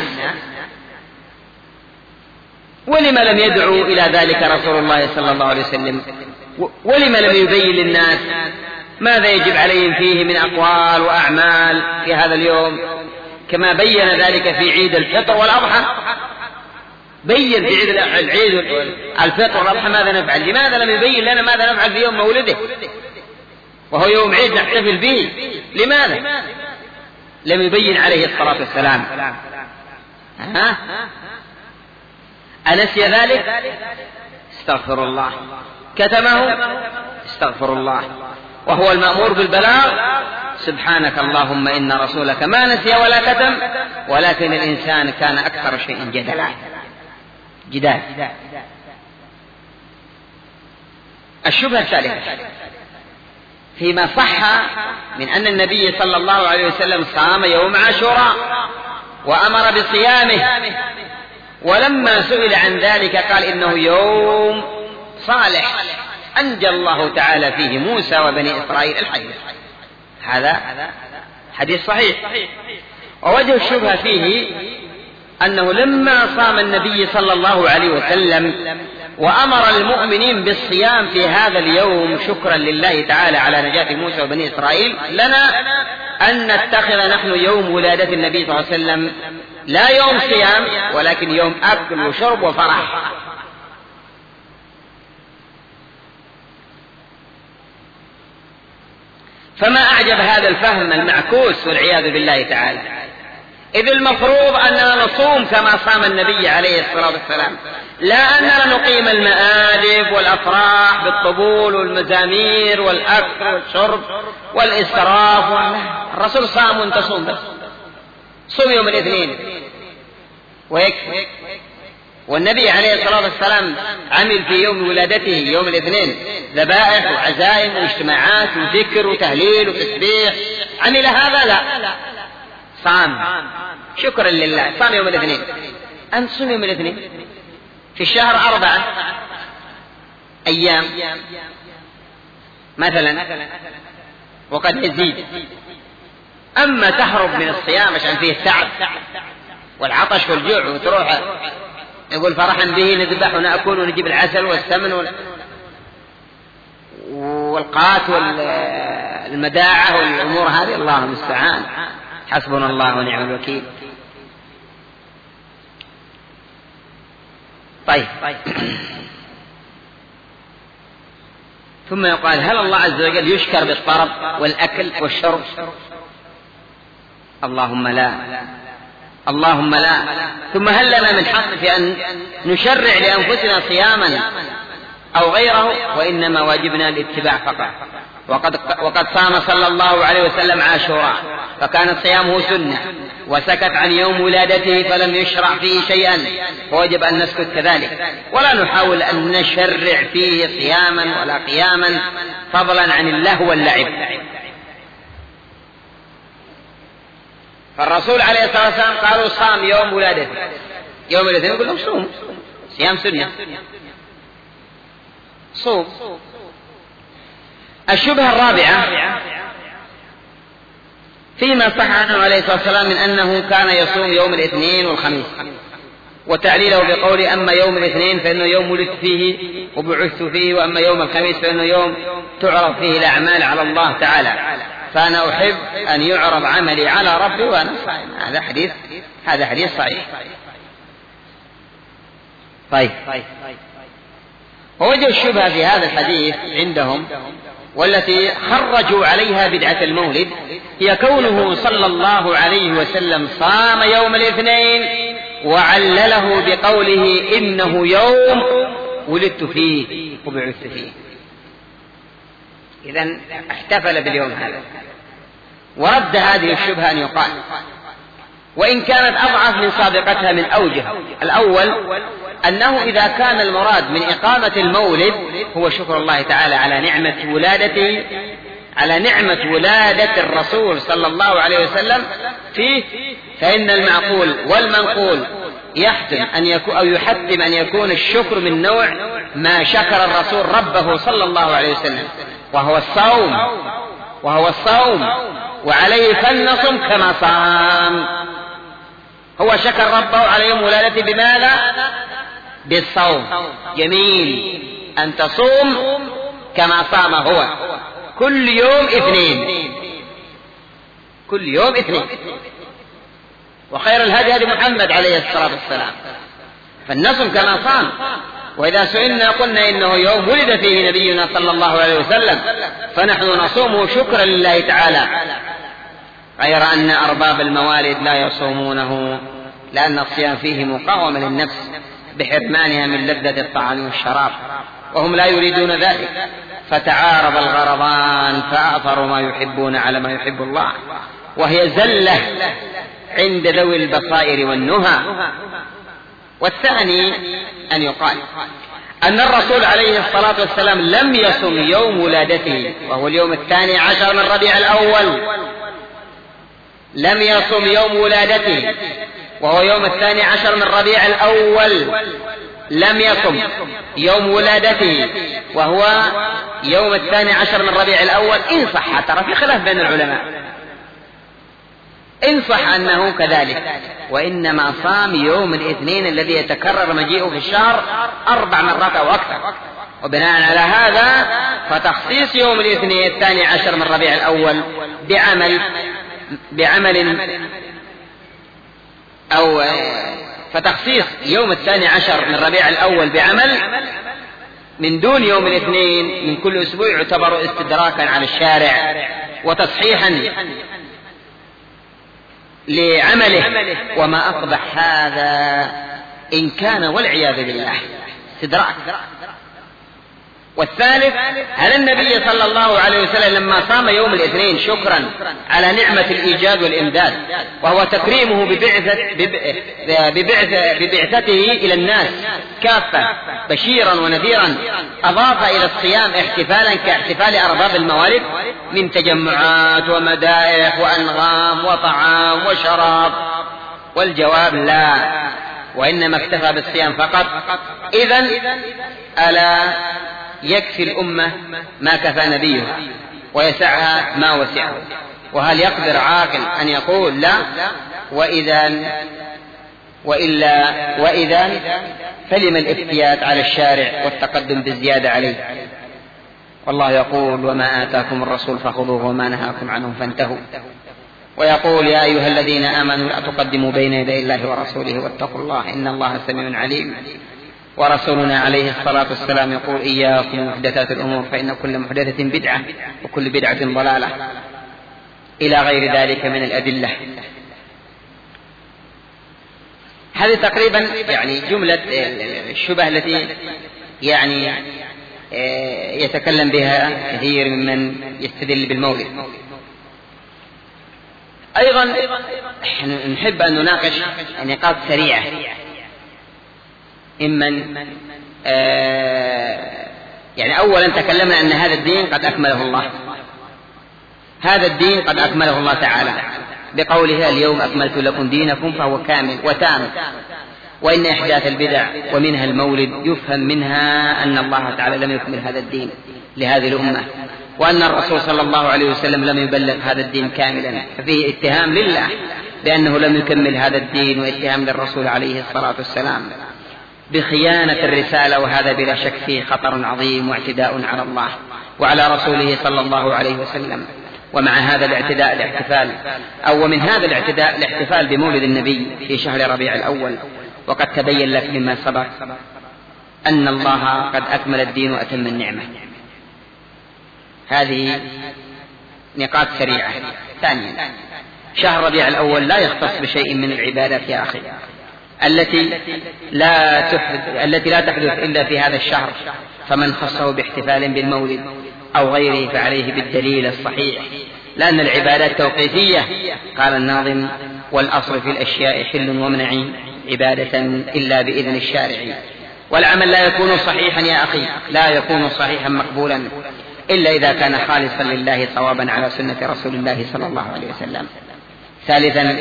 ولما لم يدعو إلى ذلك رسول الله صلى الله عليه وسلم؟ ولما لم يبين للناس ماذا يجب عليهم فيه من أقوال وأعمال في هذا اليوم، كما بين ذلك في عيد الفطر والأضحى؟ بين في عيد العيد الفطر والأضحى ماذا نفعل، لماذا لم يبين لنا ماذا نفعل في يوم مولده وهو يوم عيد نحتفل به؟ لماذا لم يبين عليه الصلاة والسلام؟ ها؟ أنسي ذلك؟ استغفر الله. كتمه؟ استغفر الله. وهو المأمور بالبلاغ؟ سبحانك اللهم إن رسولك ما نسي ولا كتم، ولكن الإنسان كان أكثر شيء جدلا، جدال. الشبهة الثالثة فيما صح من أن النبي صلى الله عليه وسلم صام يوم عاشوراء وأمر بصيامه، ولما سئل عن ذلك قال إنه يوم صالح أنجى الله تعالى فيه موسى وبني إسرائيل الحديث. هذا حديث صحيح. ووجه الشبهة فيه أنه لما صام النبي صلى الله عليه وسلم وأمر المؤمنين بالصيام في هذا اليوم شكرا لله تعالى على نجاة موسى وبني إسرائيل، لنا أن نتخذ نحن يوم ولادة النبي صلى الله عليه وسلم لا يوم صيام ولكن يوم أكل وشرب وفرح. فما أعجب هذا الفهم المعكوس والعياذ بالله تعالى، إذ المفروض أننا نصوم كما صام النبي عليه الصلاة والسلام، لا أننا نقيم المآدب والأفراح بالطبول والمزامير والأكل والشرب والإسراف. الرسول صام وانت صوم، بس صوم يوم الاثنين ويكفي. والنبي عليه الصلاة والسلام عمل في يوم ولادته يوم الاثنين ذبائح وعزائم واجتماعات وذكر وتهليل وتسبيح، عمل هذا؟ لا، صام شكرا لله، صام يوم الاثنين. أنت صوم يوم الاثنين في الشهر أربعة أيام مثلا وقد يزيد. أما تهرب من الصيام عشان فيه التعب والعطش والجوع وتروح يقول فرحا به نذبح ونأكل ونجيب العسل والسمن والقات والمداعة والأمور هذه، الله المستعان، حسبنا الله ونعم الوكيل. طيب ثم يقال هل الله عز وجل يشكر بالطرب والأكل والشرب؟ اللهم لا، اللهم لا. ثم هل لنا من حق في أن نشرع لأنفسنا صياما أو غيره؟ وإنما واجبنا الاتباع فقط. وقد, وقد صام صلى الله عليه وسلم عاشوراء فكان صيامه سنة، وسكت عن يوم ولادته فلم يشرع فيه شيئا، ووجب أن نسكت كذلك، ولا نحاول أن نشرع فيه صياما ولا قياما فضلا عن اللهو واللعب. فالرسول عليه الصلاة والسلام قالوا صام يوم ولادته يوم الاثنين، يقول لهم صوم، صيام سنة، صوم. الشبهة الرابعة فيما صح عنه عليه الصلاة والسلام من أنه كان يصوم يوم الاثنين والخميس، وتعليله بقول أما يوم الاثنين فإنه يوم ولدت فيه وبعثت فيه، وأما يوم الخميس فإنه يوم تعرض فيه الأعمال على الله تعالى، فأنا أحب أن يعرض عملي على ربي وأنا صائم. هذا حديث هذا حديث صحيح. طيب ووجه الشبهة في هذا الحديث عندهم والتي خرجوا عليها بدعة المولد هي كونه صلى الله عليه وسلم صام يوم الاثنين وعلله بقوله إنه يوم ولدت فيه وبعثت فيه. إذن احتفل باليوم هذا. ورد هذه الشبهة أن يقال، وإن كانت أضعف من سابقتها من أوجه. الأول أنه إذا كان المراد من إقامة المولد هو شكر الله تعالى على نعمة ولادته، على نعمة ولادة الرسول صلى الله عليه وسلم فيه، فإن المعقول والمنقول يحتم أن يكون أو يحتم أن يكون الشكر من نوع ما شكر الرسول ربه صلى الله عليه وسلم، وهو الصوم وهو الصوم وعليه فلنصم كما صام. هو شكر ربه على يوم ولادته بماذا؟ بالصوم. جميل أن تصوم كما صام هو كل يوم اثنين، كل يوم اثنين. وخير الهدي هدي محمد عليه الصلاة والسلام، فالنصم كما صام. وإذا سئلنا قلنا إنه يوم ولد فيه نبينا صلى الله عليه وسلم، فنحن نصومه شكرا لله تعالى، غير أن أرباب الموالد لا يصومونه لأن الصيام فيه مقاومة للنفس بحرمانها من لذة الطعام والشراب، وهم لا يريدون ذلك، فتعارض الغرضان فآثروا ما يحبون على ما يحب الله، وهي زلة عند ذوي البصائر والنهى. والثاني أن يقال أن الرسول عليه الصلاة والسلام لم يصم يوم ولادته وهو اليوم الثاني عشر من ربيع الأول، لم يصم يوم ولادته وهو يوم الثاني عشر من ربيع الأول، لم يصم يوم ولادته وهو يوم الثاني عشر من ربيع الأول إن صح، ترى في خلاف بين العلماء، إن صح أنه كذلك، وإنما صام يوم الاثنين الذي يتكرر مجيئه في الشهر أربع مرات أو أكثر. وبناء على هذا فتخصيص يوم الاثنين الثاني عشر من ربيع الأول بعمل بعمل أو فتخصيص يوم الثاني عشر من ربيع الأول بعمل من دون يوم الاثنين من كل أسبوع يعتبر استدراكا على الشارع وتصحيحا لعمله، وما أقبح هذا إن كان والعياذ بالله استدراك. والثالث، هل النبي صلى الله عليه وسلم لما صام يوم الاثنين شكرا على نعمة الإيجاد والإمداد وهو تكريمه ببعثة ببعثة ببعثته إلى الناس كافة بشيرا ونذيرا، أضاف إلى الصيام احتفالا كاحتفال أرباب الموالد من تجمعات ومدائح وأنغام وطعام وشراب؟ والجواب لا، وإنما اكتفى بالصيام فقط. إذن ألا يكفي الأمة ما كفى نبيها ويسعها ما وسعه؟ وهل يقدر عاقل أن يقول لا وإذا وإلا وإذا فلم الافتيات على الشارع والتقدم بالزيادة عليه؟ والله يقول وما آتاكم الرسول فخذوه وما نهاكم عنه فانتهوا، ويقول يا أيها الذين آمنوا لا تقدموا بين يدي الله ورسوله واتقوا الله إن الله سميع عليم. ورسولنا عليه الصلاة والسلام يقول إياكم محدثات الأمور فإن كل محدثة بدعة وكل بدعة ضلالة، إلى غير ذلك من الأدلة. هذه تقريبا يعني جملة الشبه التي يعني يتكلم بها كثير ممن يستدل بالمولد. أيضا نحب أن نناقش نقاط سريعة. إمن آه يعني أولا تكلمنا أن هذا الدين قد أكمله الله، هذا الدين قد أكمله الله تعالى بقوله اليوم أكملت لكم دينكم، فهو كامل وتام. وإن إحداث البدع ومنها المولد يفهم منها أن الله تعالى لم يكمل هذا الدين لهذه الأمة، وأن الرسول صلى الله عليه وسلم لم يبلغ هذا الدين كاملا، ففيه اتهام لله بأنه لم يكمل هذا الدين، واتهام للرسول عليه الصلاة والسلام بخيانة الرسالة، وهذا بلا شك فيه خطر عظيم واعتداء على الله وعلى رسوله صلى الله عليه وسلم. ومع هذا الاعتداء الاحتفال أو ومن هذا الاعتداء الاحتفال بمولد النبي في شهر ربيع الأول، وقد تبين لك مما سبق أن الله قد أكمل الدين وأتم النعمة. هذه نقاط سريعة. ثانيا، شهر ربيع الأول لا يختص بشيء من العبادات يا أخي التي لا تحدث التي لا تحدث إلا في هذا الشهر، فمن خصه باحتفال بالمولد أو غيره فعليه بالدليل الصحيح، لأن العبادات توقيفية. قال الناظم والأصل في الأشياء حل ومنع عبادة إلا بإذن الشارع. والعمل لا يكون صحيحا يا أخي، لا يكون صحيحا مقبولا إلا إذا كان خالصا لله صوابا على سنة رسول الله صلى الله عليه وسلم. ثالثا،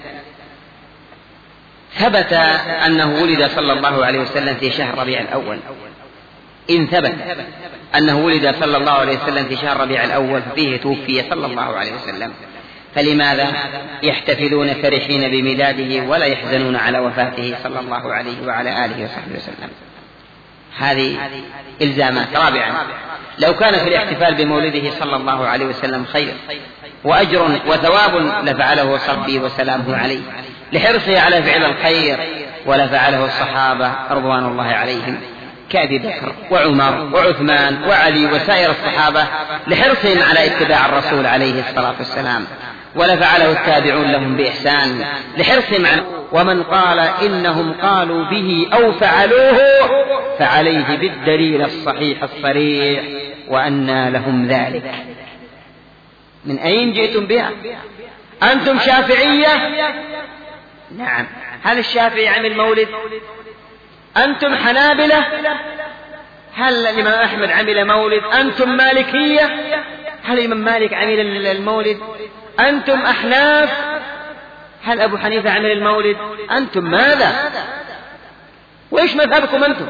ثبت أنه ولد صلى الله عليه وسلم في شهر ربيع الأول. إن ثبت أنه ولد صلى الله عليه وسلم في شهر ربيع الأول فيه توفي صلى الله عليه وسلم، فلماذا يحتفلون فرحين بميلاده ولا يحزنون على وفاته صلى الله عليه وعلى آله وصحبه وسلم؟ هذه إلزامات. رابعا، لو كان في الاحتفال بمولده صلى الله عليه وسلم خير وأجر وثواب لفعله صلى وسلامه عليه لحرصه على فعل الخير، ولفعله الصحابة رضوان الله عليهم كأبي بكر وعمر وعثمان وعلي وسائر الصحابة لحرصهم على اتباع الرسول عليه الصلاة والسلام، ولفعله التابعون لهم بإحسان لحرصهم على ومن قال إنهم قالوا به أو فعلوه فعليه بالدليل الصحيح الصريح وأنى لهم ذلك. من أين جئتم بها؟ أنتم شافعية؟ نعم. هل الشافعي عمل مولد؟ أنتم حنابلة؟ هل الإمام أحمد عمل مولد؟ أنتم مالكية؟ هل الإمام مالك عمل المولد؟ أنتم أحناف؟ هل أبو حنيفة عمل المولد؟ أنتم ماذا؟ وإيش مذهبكم أنتم؟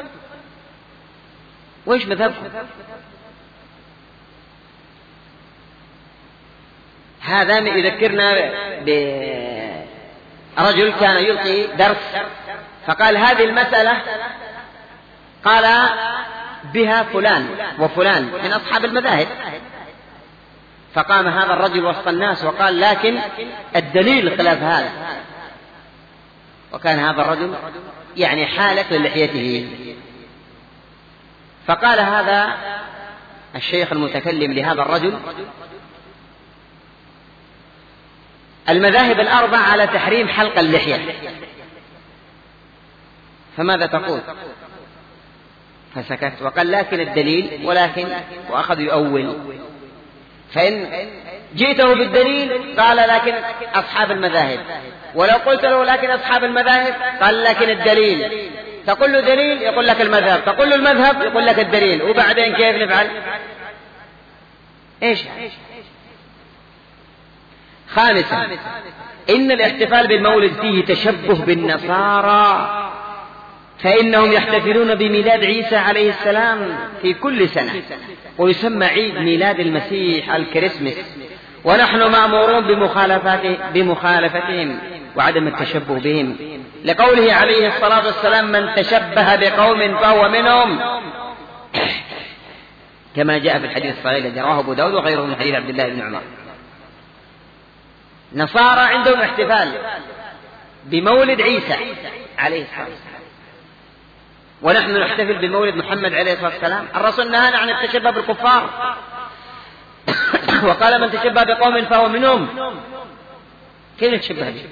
وإيش مذهبكم؟ هذا يذكرنا برجل كان يلقي درس فقال هذه المسألة قال بها فلان وفلان من أصحاب المذاهب، فقام هذا الرجل وسط الناس وقال لكن الدليل خلاف هذا، وكان هذا الرجل يعني حالق للحيته. فقال هذا الشيخ المتكلم لهذا الرجل المذاهب الأربع على تحريم حلق اللحية، فماذا تقول؟ فسكت وقال لكن الدليل، ولكن وأخذ يؤول، فإن جئته بالدليل قال لكن أصحاب المذاهب، ولو قلت له لكن أصحاب المذاهب قال لكن الدليل، تقول له دليل يقول لك المذهب، تقول له المذهب يقول لك الدليل، وبعدين كيف نفعل؟ إيش؟ خامسا إن الاحتفال بالمولد فيه تشبه بالنصارى، فإنهم يحتفلون بميلاد عيسى عليه السلام في كل سنة، ويسمى عيد ميلاد المسيح الكريسماس، ونحن مأمورون بمخالفته بمخالفتهم وعدم التشبه بهم، لقوله عليه الصلاة والسلام من تشبه بقوم فهو منهم، كما جاء في الحديث الصحيح الذي رواه أبو داود وغيره من حديث عبد الله بن عمر. نصارى عندهم احتفال بمولد عيسى عليه الصلاة والسلام، ونحن نحتفل بمولد محمد عليه الصلاة والسلام. الرسول نهانا عن التشبه بالكفار وقال من تشبه بقوم فهو منهم، كيف نتشبه به؟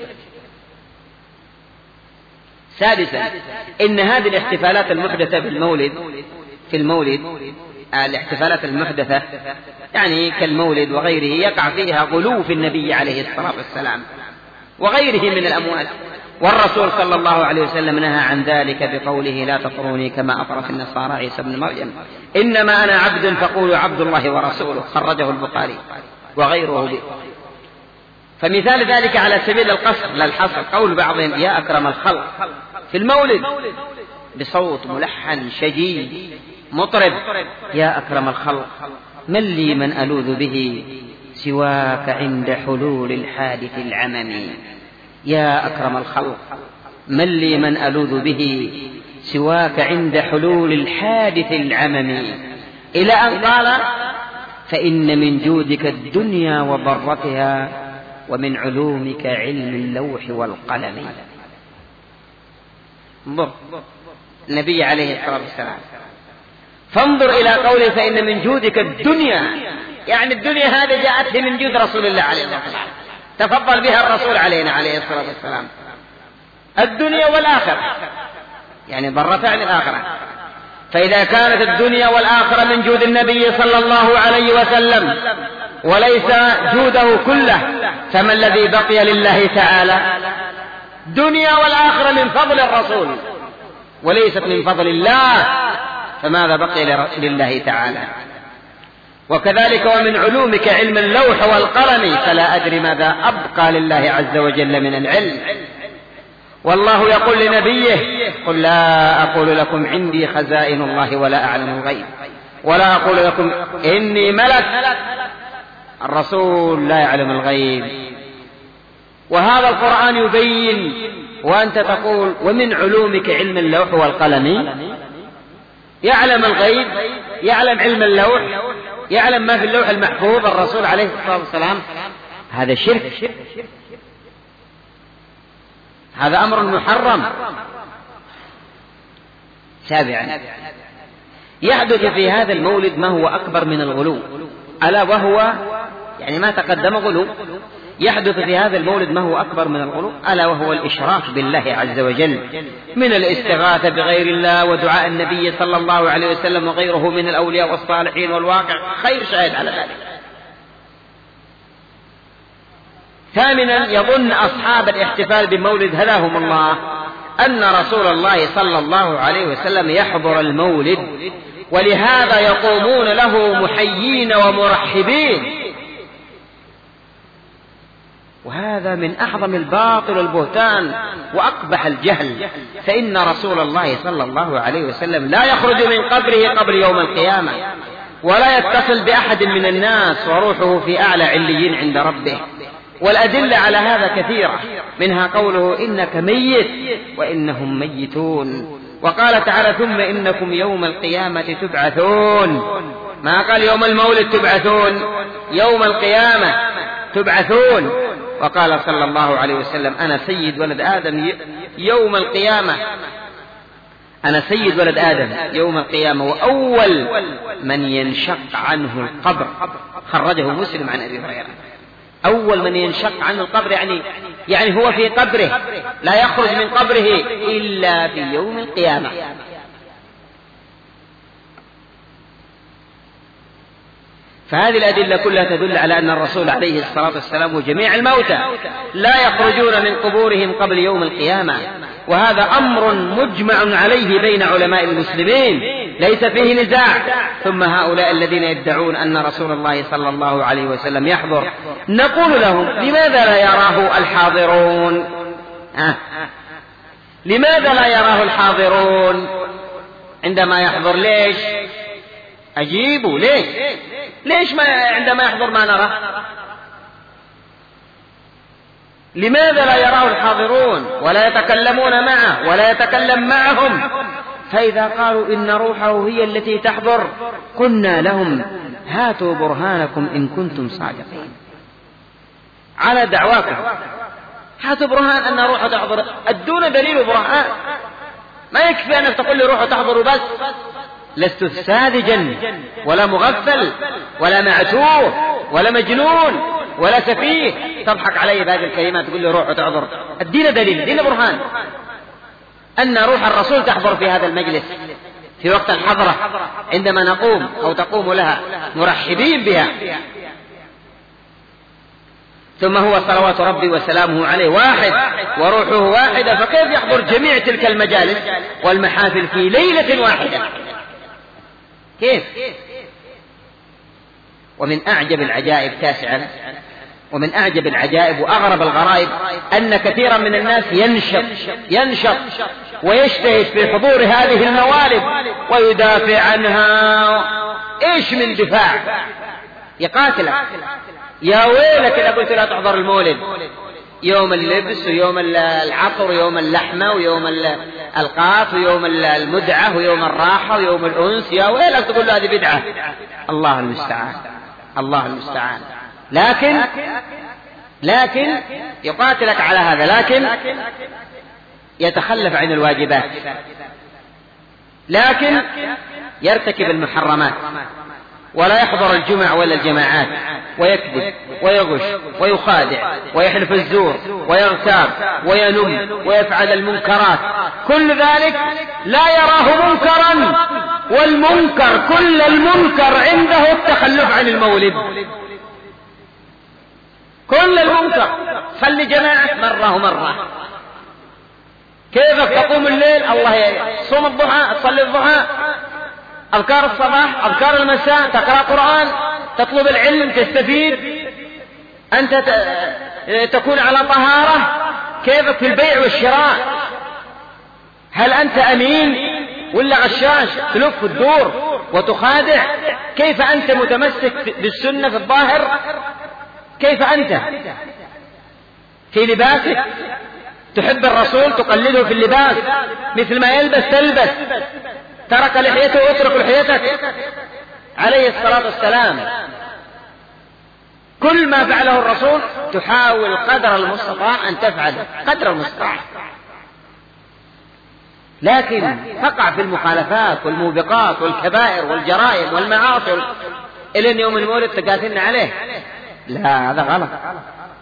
سادسا إن هذه الاحتفالات المحدثة بالمولد في المولد الاحتفالات المحدثة يعني كالمولد وغيره يقع فيها غلو في النبي عليه الصلاة والسلام وغيره من الأموال، والرسول صلى الله عليه وسلم نهى عن ذلك بقوله لا تطروني كما أطرت النصارى عيسى بن مريم، إنما أنا عبد فقولوا عبد الله ورسوله، خرجه البخاري وغيره به. فمثال ذلك على سبيل القصر لا الحصر قول بعضهم يا أكرم الخلق في المولد بصوت ملحن شجي مطرب، يا أكرم الخلق من لي من ألوذ به سواك عند حلول الحادث العممي، يا أكرم الخلق من لي من ألوذ به سواك عند حلول الحادث العممي، إلى أن قال فإن من جودك الدنيا وضرتها ومن علومك علم اللوح والقلم. انظر النبي عليه الصلاة والسلام، فانظر إلى قوله فإن من جودك الدنيا، يعني الدنيا هذه جاءت من جود رسول الله عليه الصلاة والسلام، تفضل بها الرسول علينا عليه الصلاة والسلام، الدنيا والآخرة يعني ضرتان الآخرة. فإذا كانت الدنيا والآخرة من جود النبي صلى الله عليه وسلم وليس جوده كله، فما الذي بقي لله تعالى؟ دنيا والآخرة من فضل الرسول وليست من فضل الله، فماذا بقي لله تعالى؟ وكذلك ومن علومك علم اللوح والقلم، فلا أدري ماذا أبقى لله عز وجل من العلم. والله يقول لنبيه قل لا أقول لكم عندي خزائن الله ولا أعلم الغيب ولا أقول لكم إني ملك، الرسول لا يعلم الغيب، وهذا القرآن يبين، وأنت تقول ومن علومك علم اللوح والقلم، يعلم الغيب، يعلم علم اللوح، يعلم ما في اللوح المحفوظ الرسول عليه الصلاة والسلام. هذا شرك، هذا أمر محرم. سابعا يحدث في هذا المولد ما هو أكبر من الغلو، ألا وهو يعني ما تقدم غلو، يحدث في هذا المولد ما هو أكبر من الغلو، ألا وهو الإشراك بالله عز وجل من الاستغاثة بغير الله ودعاء النبي صلى الله عليه وسلم وغيره من الأولياء والصالحين، والواقع خير شاهد على ذلك. ثامنا، يظن أصحاب الاحتفال بمولد هداهم الله أن رسول الله صلى الله عليه وسلم يحضر المولد، ولهذا يقومون له محيين ومرحبين، وهذا من أعظم الباطل والبهتان وأقبح الجهل. فإن رسول الله صلى الله عليه وسلم لا يخرج من قبره قبل يوم القيامة، ولا يتصل بأحد من الناس، وروحه في أعلى عليين عند ربه. والأدلة على هذا كثيرة، منها قوله إنك ميت وإنهم ميتون، وقال تعالى ثم إنكم يوم القيامة تبعثون، ما قال يوم المولد تبعثون، يوم القيامة تبعثون. وقال صلى الله عليه وسلم أنا سيد ولد آدم يوم القيامة، أنا سيد ولد آدم يوم القيامة وأول من ينشق عنه القبر. خرجه مسلم عن أبي هريرة. أول من ينشق عنه القبر يعني يعني هو في قبره، لا يخرج من قبره إلا في يوم القيامة. فهذه الأدلة كلها تدل على أن الرسول عليه الصلاة والسلام وجميع الموتى لا يخرجون من قبورهم قبل يوم القيامة، وهذا أمر مجمع عليه بين علماء المسلمين ليس فيه نزاع. ثم هؤلاء الذين يدعون أن رسول الله صلى الله عليه وسلم يحضر، نقول لهم لماذا لا يراه الحاضرون؟ آه. لماذا لا يراه الحاضرون عندما يحضر؟ ليش؟ أجيبوا ليش؟ ليش ما عندما يحضر ما نرى؟ لماذا لا يراه الحاضرون ولا يتكلمون معه ولا يتكلم معهم؟ فإذا قالوا إن روحه هي التي تحضر قلنا لهم هاتوا برهانكم إن كنتم صادقين على دعواكم، هاتوا برهان أن روحه تحضر، أدون دليل برهان. ما يكفي أنك تقول لي روحه تحضر بس، لست ساذجا ولا مغفل ولا معتوه ولا مجنون ولا سفيه تضحك علي بهذه الكلمات تقول لي روحه تحضر. الدين دليل، دين برهان أن روح الرسول تحضر في هذا المجلس في وقت الحضرة عندما نقوم أو تقوم لها مرحبين بها. ثم هو صلوات ربي وسلامه عليه واحد وروحه واحدة، فكيف يحضر جميع تلك المجالس والمحافل في ليلة واحدة؟ كيف؟ ومن أعجب العجائب تاسعا، ومن أعجب العجائب وأغرب الغرائب أن كثيرا من الناس ينشط ينشط ويجتهد في حضور هذه الموالد ويدافع عنها. إيش من دفاع؟ يقاتلك، يا ويلك إذا قلت لا تحضر المولد، يوم اللبس ويوم العطر ويوم اللحمة ويوم القاف ويوم المدعة ويوم الراحة ويوم الأنس، يا ويلك تقول له هذه بدعة. الله المستعان، الله المستعان. لكن لكن يقاتلك على هذا، لكن يتخلف عن الواجبات، لكن يرتكب المحرمات ولا يحضر الجمع ولا الجماعات، ويكذب ويغش ويخادع ويحلف الزور ويغتاب وينم ويفعل المنكرات، كل ذلك لا يراه منكرا، والمنكر كل المنكر عنده التخلف عن المولد، كل المنكر. صلي جماعة مرة ومرة، كيفك تقوم الليل، الله صوم الضحى، تصلي الضحى، أذكار الصباح، أذكار المساء، تقرأ قرآن، تطلب العلم، تستفيد، أنت تكون على طهارة. كيفك في البيع والشراء؟ هل أنت أمين ولا غشاش تلف الدور وتخادع؟ كيف أنت متمسك بالسنة في الظاهر؟ كيف أنت في لباسك تحب الرسول تقلده في اللباس، مثل ما يلبس تلبس، ترك لحيته واترك لحيتك عليه الصلاة والسلام. كل ما فعله الرسول تحاول قدر المستطاع أن تفعله قدر المستطاع، لكن تقع في المخالفات والموبقات والكبائر والجرائم والمعاصي إلى يوم المولد تقاتلنا عليه. لا، هذا غلط،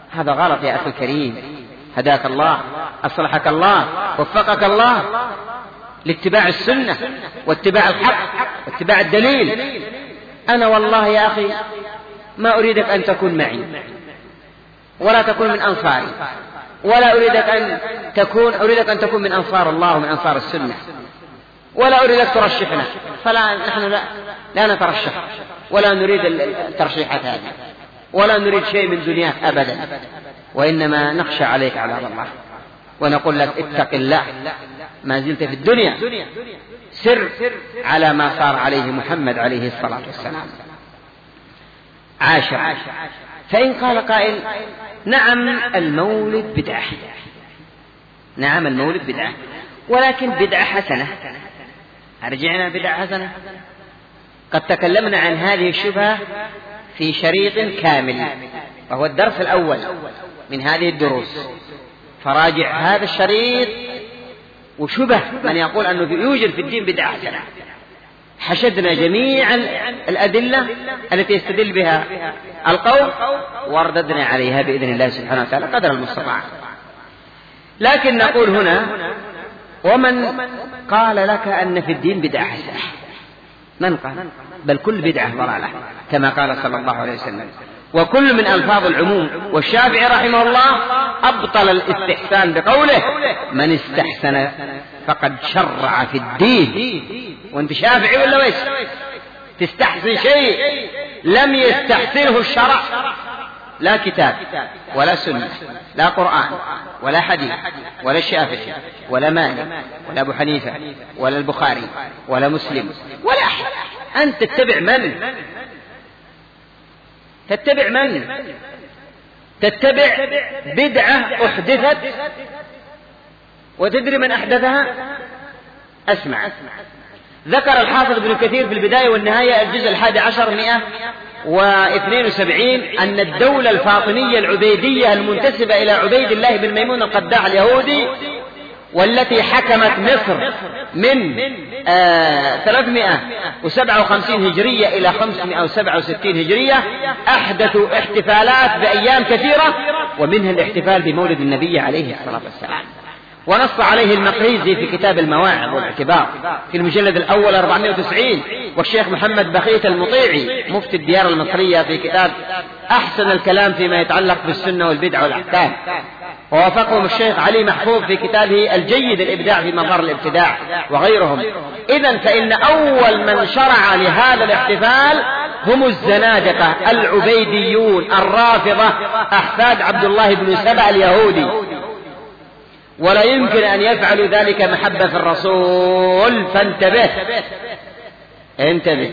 هذا غلط يا أخي الكريم، هداك الله، أصلحك الله، وفقك الله لاتباع السنة واتباع الحق واتباع الدليل. أنا والله يا أخي ما أريدك أن تكون معي ولا تكون من أنصاري، ولا أريدك أن تكون أريدك أن تكون من أنصار الله ومن أنصار السنة، ولا أريدك ترشحنا، فلا نحن لا, لا نترشح ولا نريد الترشيحات هذه ولا نريد شيء من دنياك أبدا، وإنما نخشى عليك عذاب الله ونقول لك اتق الله، ما زلت في الدنيا سر على ما صار عليه محمد عليه الصلاة والسلام. عاشر، فإن قال قائل نعم المولد بدعة، نعم المولد بدعة، ولكن بدعة حسنة، أرجعنا بدعة حسنة، قد تكلمنا عن هذه الشبهة في شريط كامل وهو الدرس الأول من هذه الدروس، فراجع هذا الشريط وشبه من يقول أنه يوجد في الدين بدعة حسنة. حشدنا جميع الأدلة التي يستدل بها القوم ورددنا عليها بإذن الله سبحانه وتعالى قدر المستطاع. لكن نقول هنا ومن قال لك أن في الدين بدعة حسنة؟ من قال؟ بل كل بدعة ضلالة كما قال صلى الله عليه وسلم، وكل من ألفاظ العموم. والشافعي رحمه الله أبطل الاستحسان بقوله من استحسن فقد شرع في الدين. وانت شافعي ولا ويش تستحسن شيء لم يستحسنه الشرع، لا كتاب ولا سنة لا قرآن ولا حديث ولا الشافعي ولا مالك ولا أبو حنيفة ولا البخاري ولا مسلم ولا أحد. أنت تتبع من؟ تتبع من؟ تتبع بدعة أحدثت وتدري من أحدثها؟ أسمع، ذكر الحافظ ابن كثير في البداية والنهاية الجزء الحادي عشر مئة واثنين وسبعين أن الدولة الفاطمية العبيدية المنتسبة إلى عبيد الله بن ميمون القداح اليهودي والتي حكمت مصر من آه ثلاثمائة وسبعة وخمسين هجرية إلى خمسمائة وسبعة وستين هجرية أحدثوا احتفالات بأيام كثيرة ومنها الاحتفال بمولد النبي عليه الصلاة والسلام، ونص عليه المقريزي في كتاب المواعظ والاعتبار في المجلد الأول أربعمائة وتسعين، والشيخ محمد بقية المطيعي مفتي الديار المصرية في كتاب أحسن الكلام فيما يتعلق بالسنة والبدع والأحكام، ووافقهم الشيخ علي محفوظ في كتابه الجيد الإبداع في مظهر الابتداع وغيرهم. إذن فإن أول من شرع لهذا الاحتفال هم الزنادقة العبيديون الرافضة أحفاد عبد الله بن سبأ اليهودي، ولا يمكن أن يفعلوا ذلك محبة في الرسول. فانتبه انتبه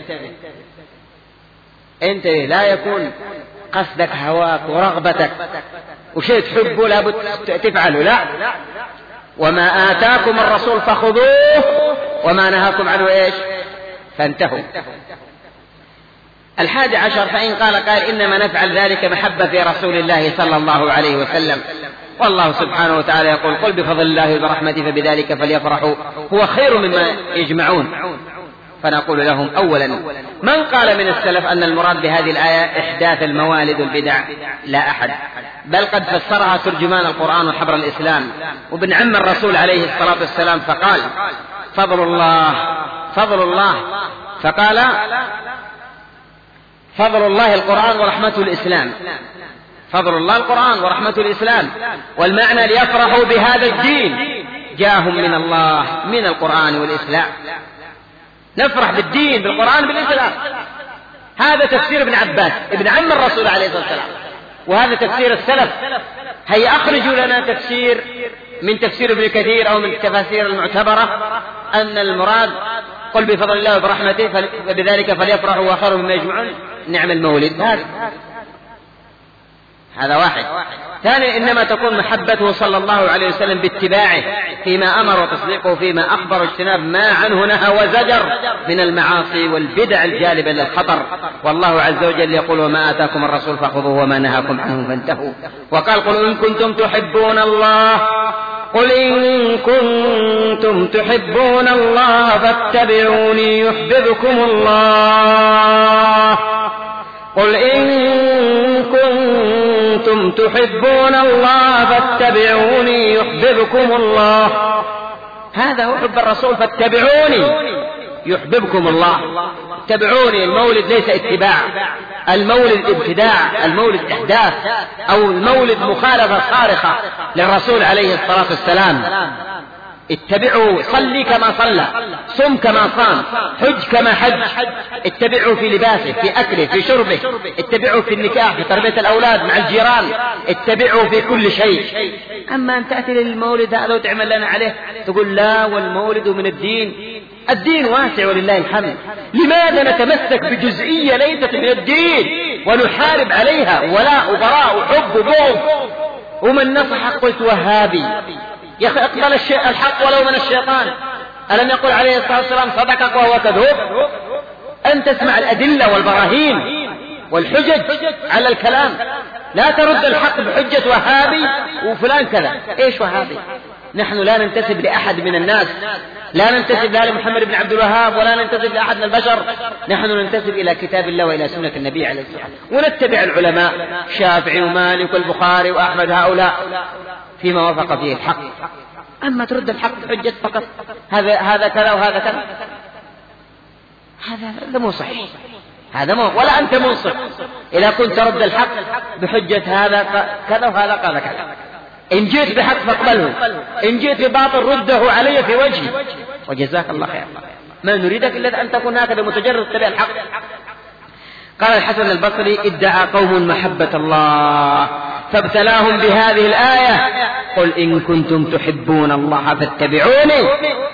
انتبه، لا يكون قصدك هواك ورغبتك وشيء تحبه لابد تفعله، لا، وما آتاكم الرسول فخذوه وما نهاكم عنه إيش فانتهوا. الحادي عشر، فإن قال قال إنما نفعل ذلك محبة في رسول الله صلى الله عليه وسلم، والله سبحانه وتعالى يقول قل بفضل الله وبرحمته فبذلك فليفرحوا هو خير مما يجمعون. فنقول لهم أولا من قال من السلف أن المراد بهذه الآية إحداث الموالد والبدع؟ لا أحد، بل قد فسرها ترجمان القرآن وحبر الإسلام وابن عم الرسول عليه الصلاة والسلام فقال فضل الله فضل الله فقال فضل الله القرآن ورحمته الإسلام، فضل الله القرآن ورحمته الإسلام، والمعنى ليفرحوا بهذا الدين جاءهم من الله من القرآن والإسلام. نفرح بالدين بالقرآن بالإسلام، هذا تفسير ابن عباس ابن عم الرسول عليه الصلاة والسلام، وهذا تفسير السلف. هيا أخرجوا لنا تفسير من تفسير ابن كثير أو من التفاسير المعتبرة أن المراد قل بفضل الله وبرحمته فبذلك فليفرحوا وخير مما يجمعون. نعم المولد هذا هذا واحد. ثانيا إنما تكون محبته صلى الله عليه وسلم باتباعه فيما أمر وتصديقه فيما أخبر واجتناب ما عنه نهى وزجر من المعاصي والبدع الجالبة للخطر. والله عز وجل يقول وما آتاكم الرسول فخذوه وما نهاكم عنه فانتهوا. وقال قل إن كنتم تحبون الله قل إن كنتم تحبون الله فاتبعوني يحببكم الله قل إن كنتم كنتم تحبون الله فاتبعوني يحببكم الله. هذا هو حب الرسول، فاتبعوني يحببكم الله. اتبعوني، المولد ليس اتباع، المولد ابتداع، المولد إحداث، أو المولد مخالفة صارخة للرسول عليه الصلاة والسلام. اتبعوا، صلي كما صلى، صم كما صام، حج كما حج. اتبعوا في لباسه، في أكله، في شربه. اتبعوا في النكاح، في تربية الأولاد مع الجيران. اتبعوا في كل شيء. أما أن تأتي للمولد هذا وتعمل لنا عليه تقول لا والمولد من الدين. الدين واسع ولله الحمد. لماذا نتمسك بجزئية ليست من الدين ونحارب عليها ولاء وبراء وحب وبغض؟ ومن نصح قلت وهابي. يا أخي اقبل الحق ولو من الشيطان. ألم يقل عليه الصلاة والسلام صدقك وهو كذوب؟ أن تسمع الأدلة والبراهين والحجج على الكلام، لا ترد الحق بحجة وهابي وفلان كذا. إيش وهابي؟ نحن لا ننتسب لأحد من الناس، لا ننتسب لا لمحمد بن عبد الوهاب ولا ننتسب لأحد من البشر. نحن ننتسب إلى كتاب الله وإلى سنة النبي عليه الصلاة والسلام، ونتبع العلماء الشافعي ومالك والبخاري وأحمد هؤلاء فيما وافق فيه الحق. أما ترد الحق بحجة فقط هذا هذا كذا وهذا كذا، هذا مو صحيح، هذا مو، ولا أنت منصف إذا كنت ترد الحق بحجة هذا كذا وهذا قال كذا. إن جئت بحق فاقبله، إن جئت بباطل رده علي في وجهي، وجزاك الله خير. ما نريدك إلا أن تكون هكذا متجرد تبع الحق. قال الحسن البصري ادعى قوم محبة الله فابتلاهم بهذه الآية قل إن كنتم تحبون الله فاتبعوني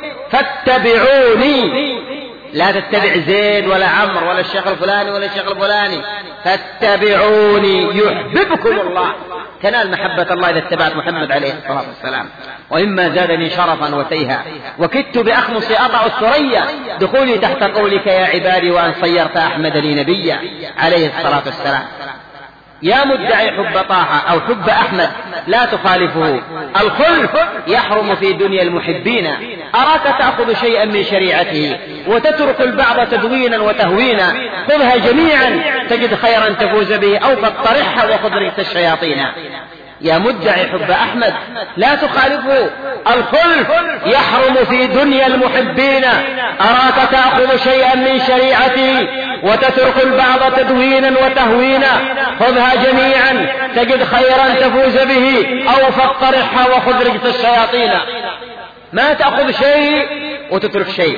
فاتبعوني. لا تتبع زيد ولا عمرو ولا الشيخ الفلاني ولا الشيخ الفلاني، فاتبعوني يحببكم الله. تنال محبة الله إذا اتبعت محمد عليه الصلاة والسلام. وإما زادني شرفا وتيها وكدت بأخمص أطع الثريا دخولي تحت قولك يا عبادي وأن صيرت أحمد لي نبيا عليه الصلاة والسلام. يا مدعي حب طه أو حب أحمد لا تخالفه، الخلف يحرم في دنيا المحبين. أراك تأخذ شيئا من شريعته وتترك البعض تدوينا وتهوينا، خذها جميعا تجد خيرا تفوز به أو فاطرحها وخذ ريح الشياطين. يا مدعي حب أحمد لا تخالفه، الخلف يحرم في دنيا المحبين. أراك تأخذ شيئا من شريعتي وتترك البعض تدوينا وتهوينا، خذها جميعا تجد خيرا تفوز به أو فاطرحها وخذ رجس الشياطين. ما تأخذ شيء وتترك شيء.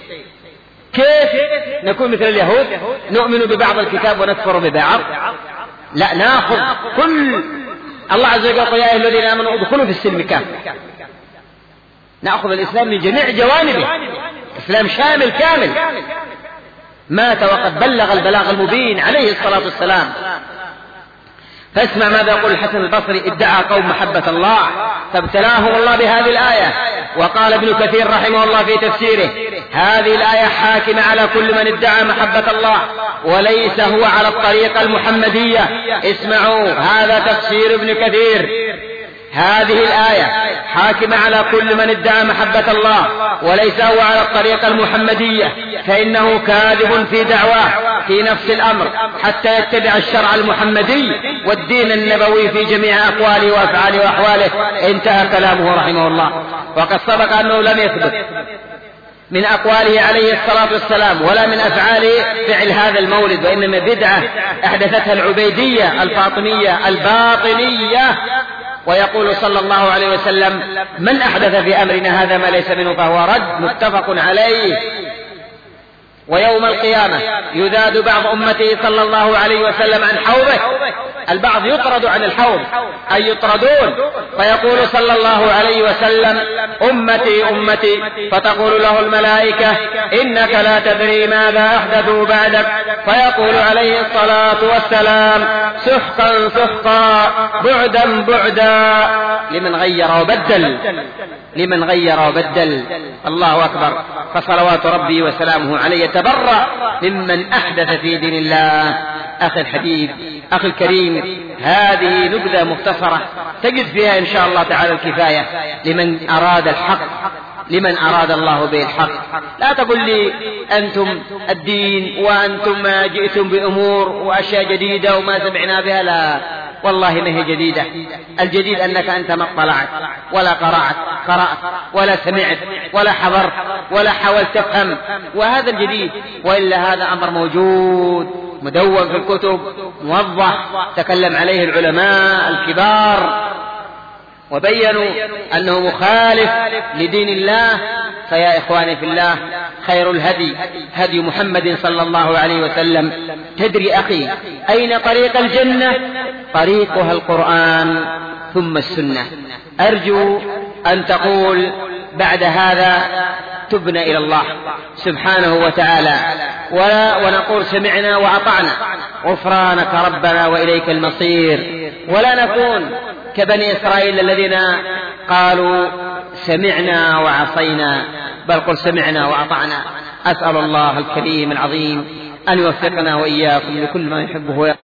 كيف نكون مثل اليهود نؤمن ببعض الكتاب ونكفر ببعض؟ لا، نأخذ كل. الله عز وجل قال يا أيها الذين آمنوا ادخلوا في السلم كافة. نأخذ الإسلام من جميع جوانبه، إسلام شامل كامل. مات وقد بلغ البلاغ المبين عليه الصلاة والسلام. فاسمع ماذا يقول الحسن البصري ادعى قوم محبة الله فابتلاهم الله بهذه الآية. وقال ابن كثير رحمه الله في تفسيره هذه الآية حاكمة على كل من ادعى محبة الله وليس هو على الطريقة المحمدية. اسمعوا هذا تفسير ابن كثير. هذه الآية حاكمة على كل من ادعى محبة الله وليس هو على الطريقة المحمدية، فإنه كاذب في دعواه في نفس الأمر حتى يتبع الشرع المحمدي والدين النبوي في جميع أقواله وأفعاله وأحواله. انتهى كلامه رحمه الله. وقد سبق أنه لم يثبت من أقواله عليه الصلاة والسلام ولا من أفعاله فعل هذا المولد، وإنما بدعة أحدثتها العبيدية الفاطمية الباطنية. ويقول صلى الله عليه وسلم من أحدث في أمرنا هذا ما ليس منه فهو رد، متفق عليه. ويوم القيامة يذاد بعض أمته صلى الله عليه وسلم عن حوضه، البعض يطرد عن الحوض أي يطردون، فيقول صلى الله عليه وسلم أمتي أمتي، فتقول له الملائكة إنك لا تدري ماذا أحدثوا بعدك، فيقول عليه الصلاة والسلام سحقا سحقا بعدا بعدا لمن غير وبدل، لمن غير وبدل. الله أكبر. فصلوات ربي وسلامه عليه يتبرأ ممن أحدث في دين الله. أخي الحبيب أخي الكريم، هذه نبذة مختصرة تجد فيها إن شاء الله تعالى الكفاية لمن أراد الحق، لمن أراد الله به الحق. لا تقل لي أنتم الدين وأنتم ما جئتم بأمور وأشياء جديدة وما سمعنا بها، لا، والله ما هي جديدة. الجديد أنك أنت ما اطلعت ولا قرأت قرأت ولا سمعت ولا حضرت ولا حاولت تفهم، وهذا الجديد. وإلا هذا أمر موجود مدون في الكتب موضح تكلم عليه العلماء الكبار وبينوا أنه مخالف لدين الله. فيا إخواني في الله، خير الهدي هدي محمد صلى الله عليه وسلم. تدري أخي أين طريق الجنة؟ طريقها القرآن ثم السنة. أرجو أن تقول بعد هذا تبنا إلى الله سبحانه وتعالى ونقول سمعنا وأطعنا غفرانك ربنا وإليك المصير، ولا نكون كبني إسرائيل الذين قالوا سمعنا وعصينا، بل قل سمعنا وأطعنا. أسأل الله الكريم العظيم أن يوفقنا وإياكم لكل ما يحبه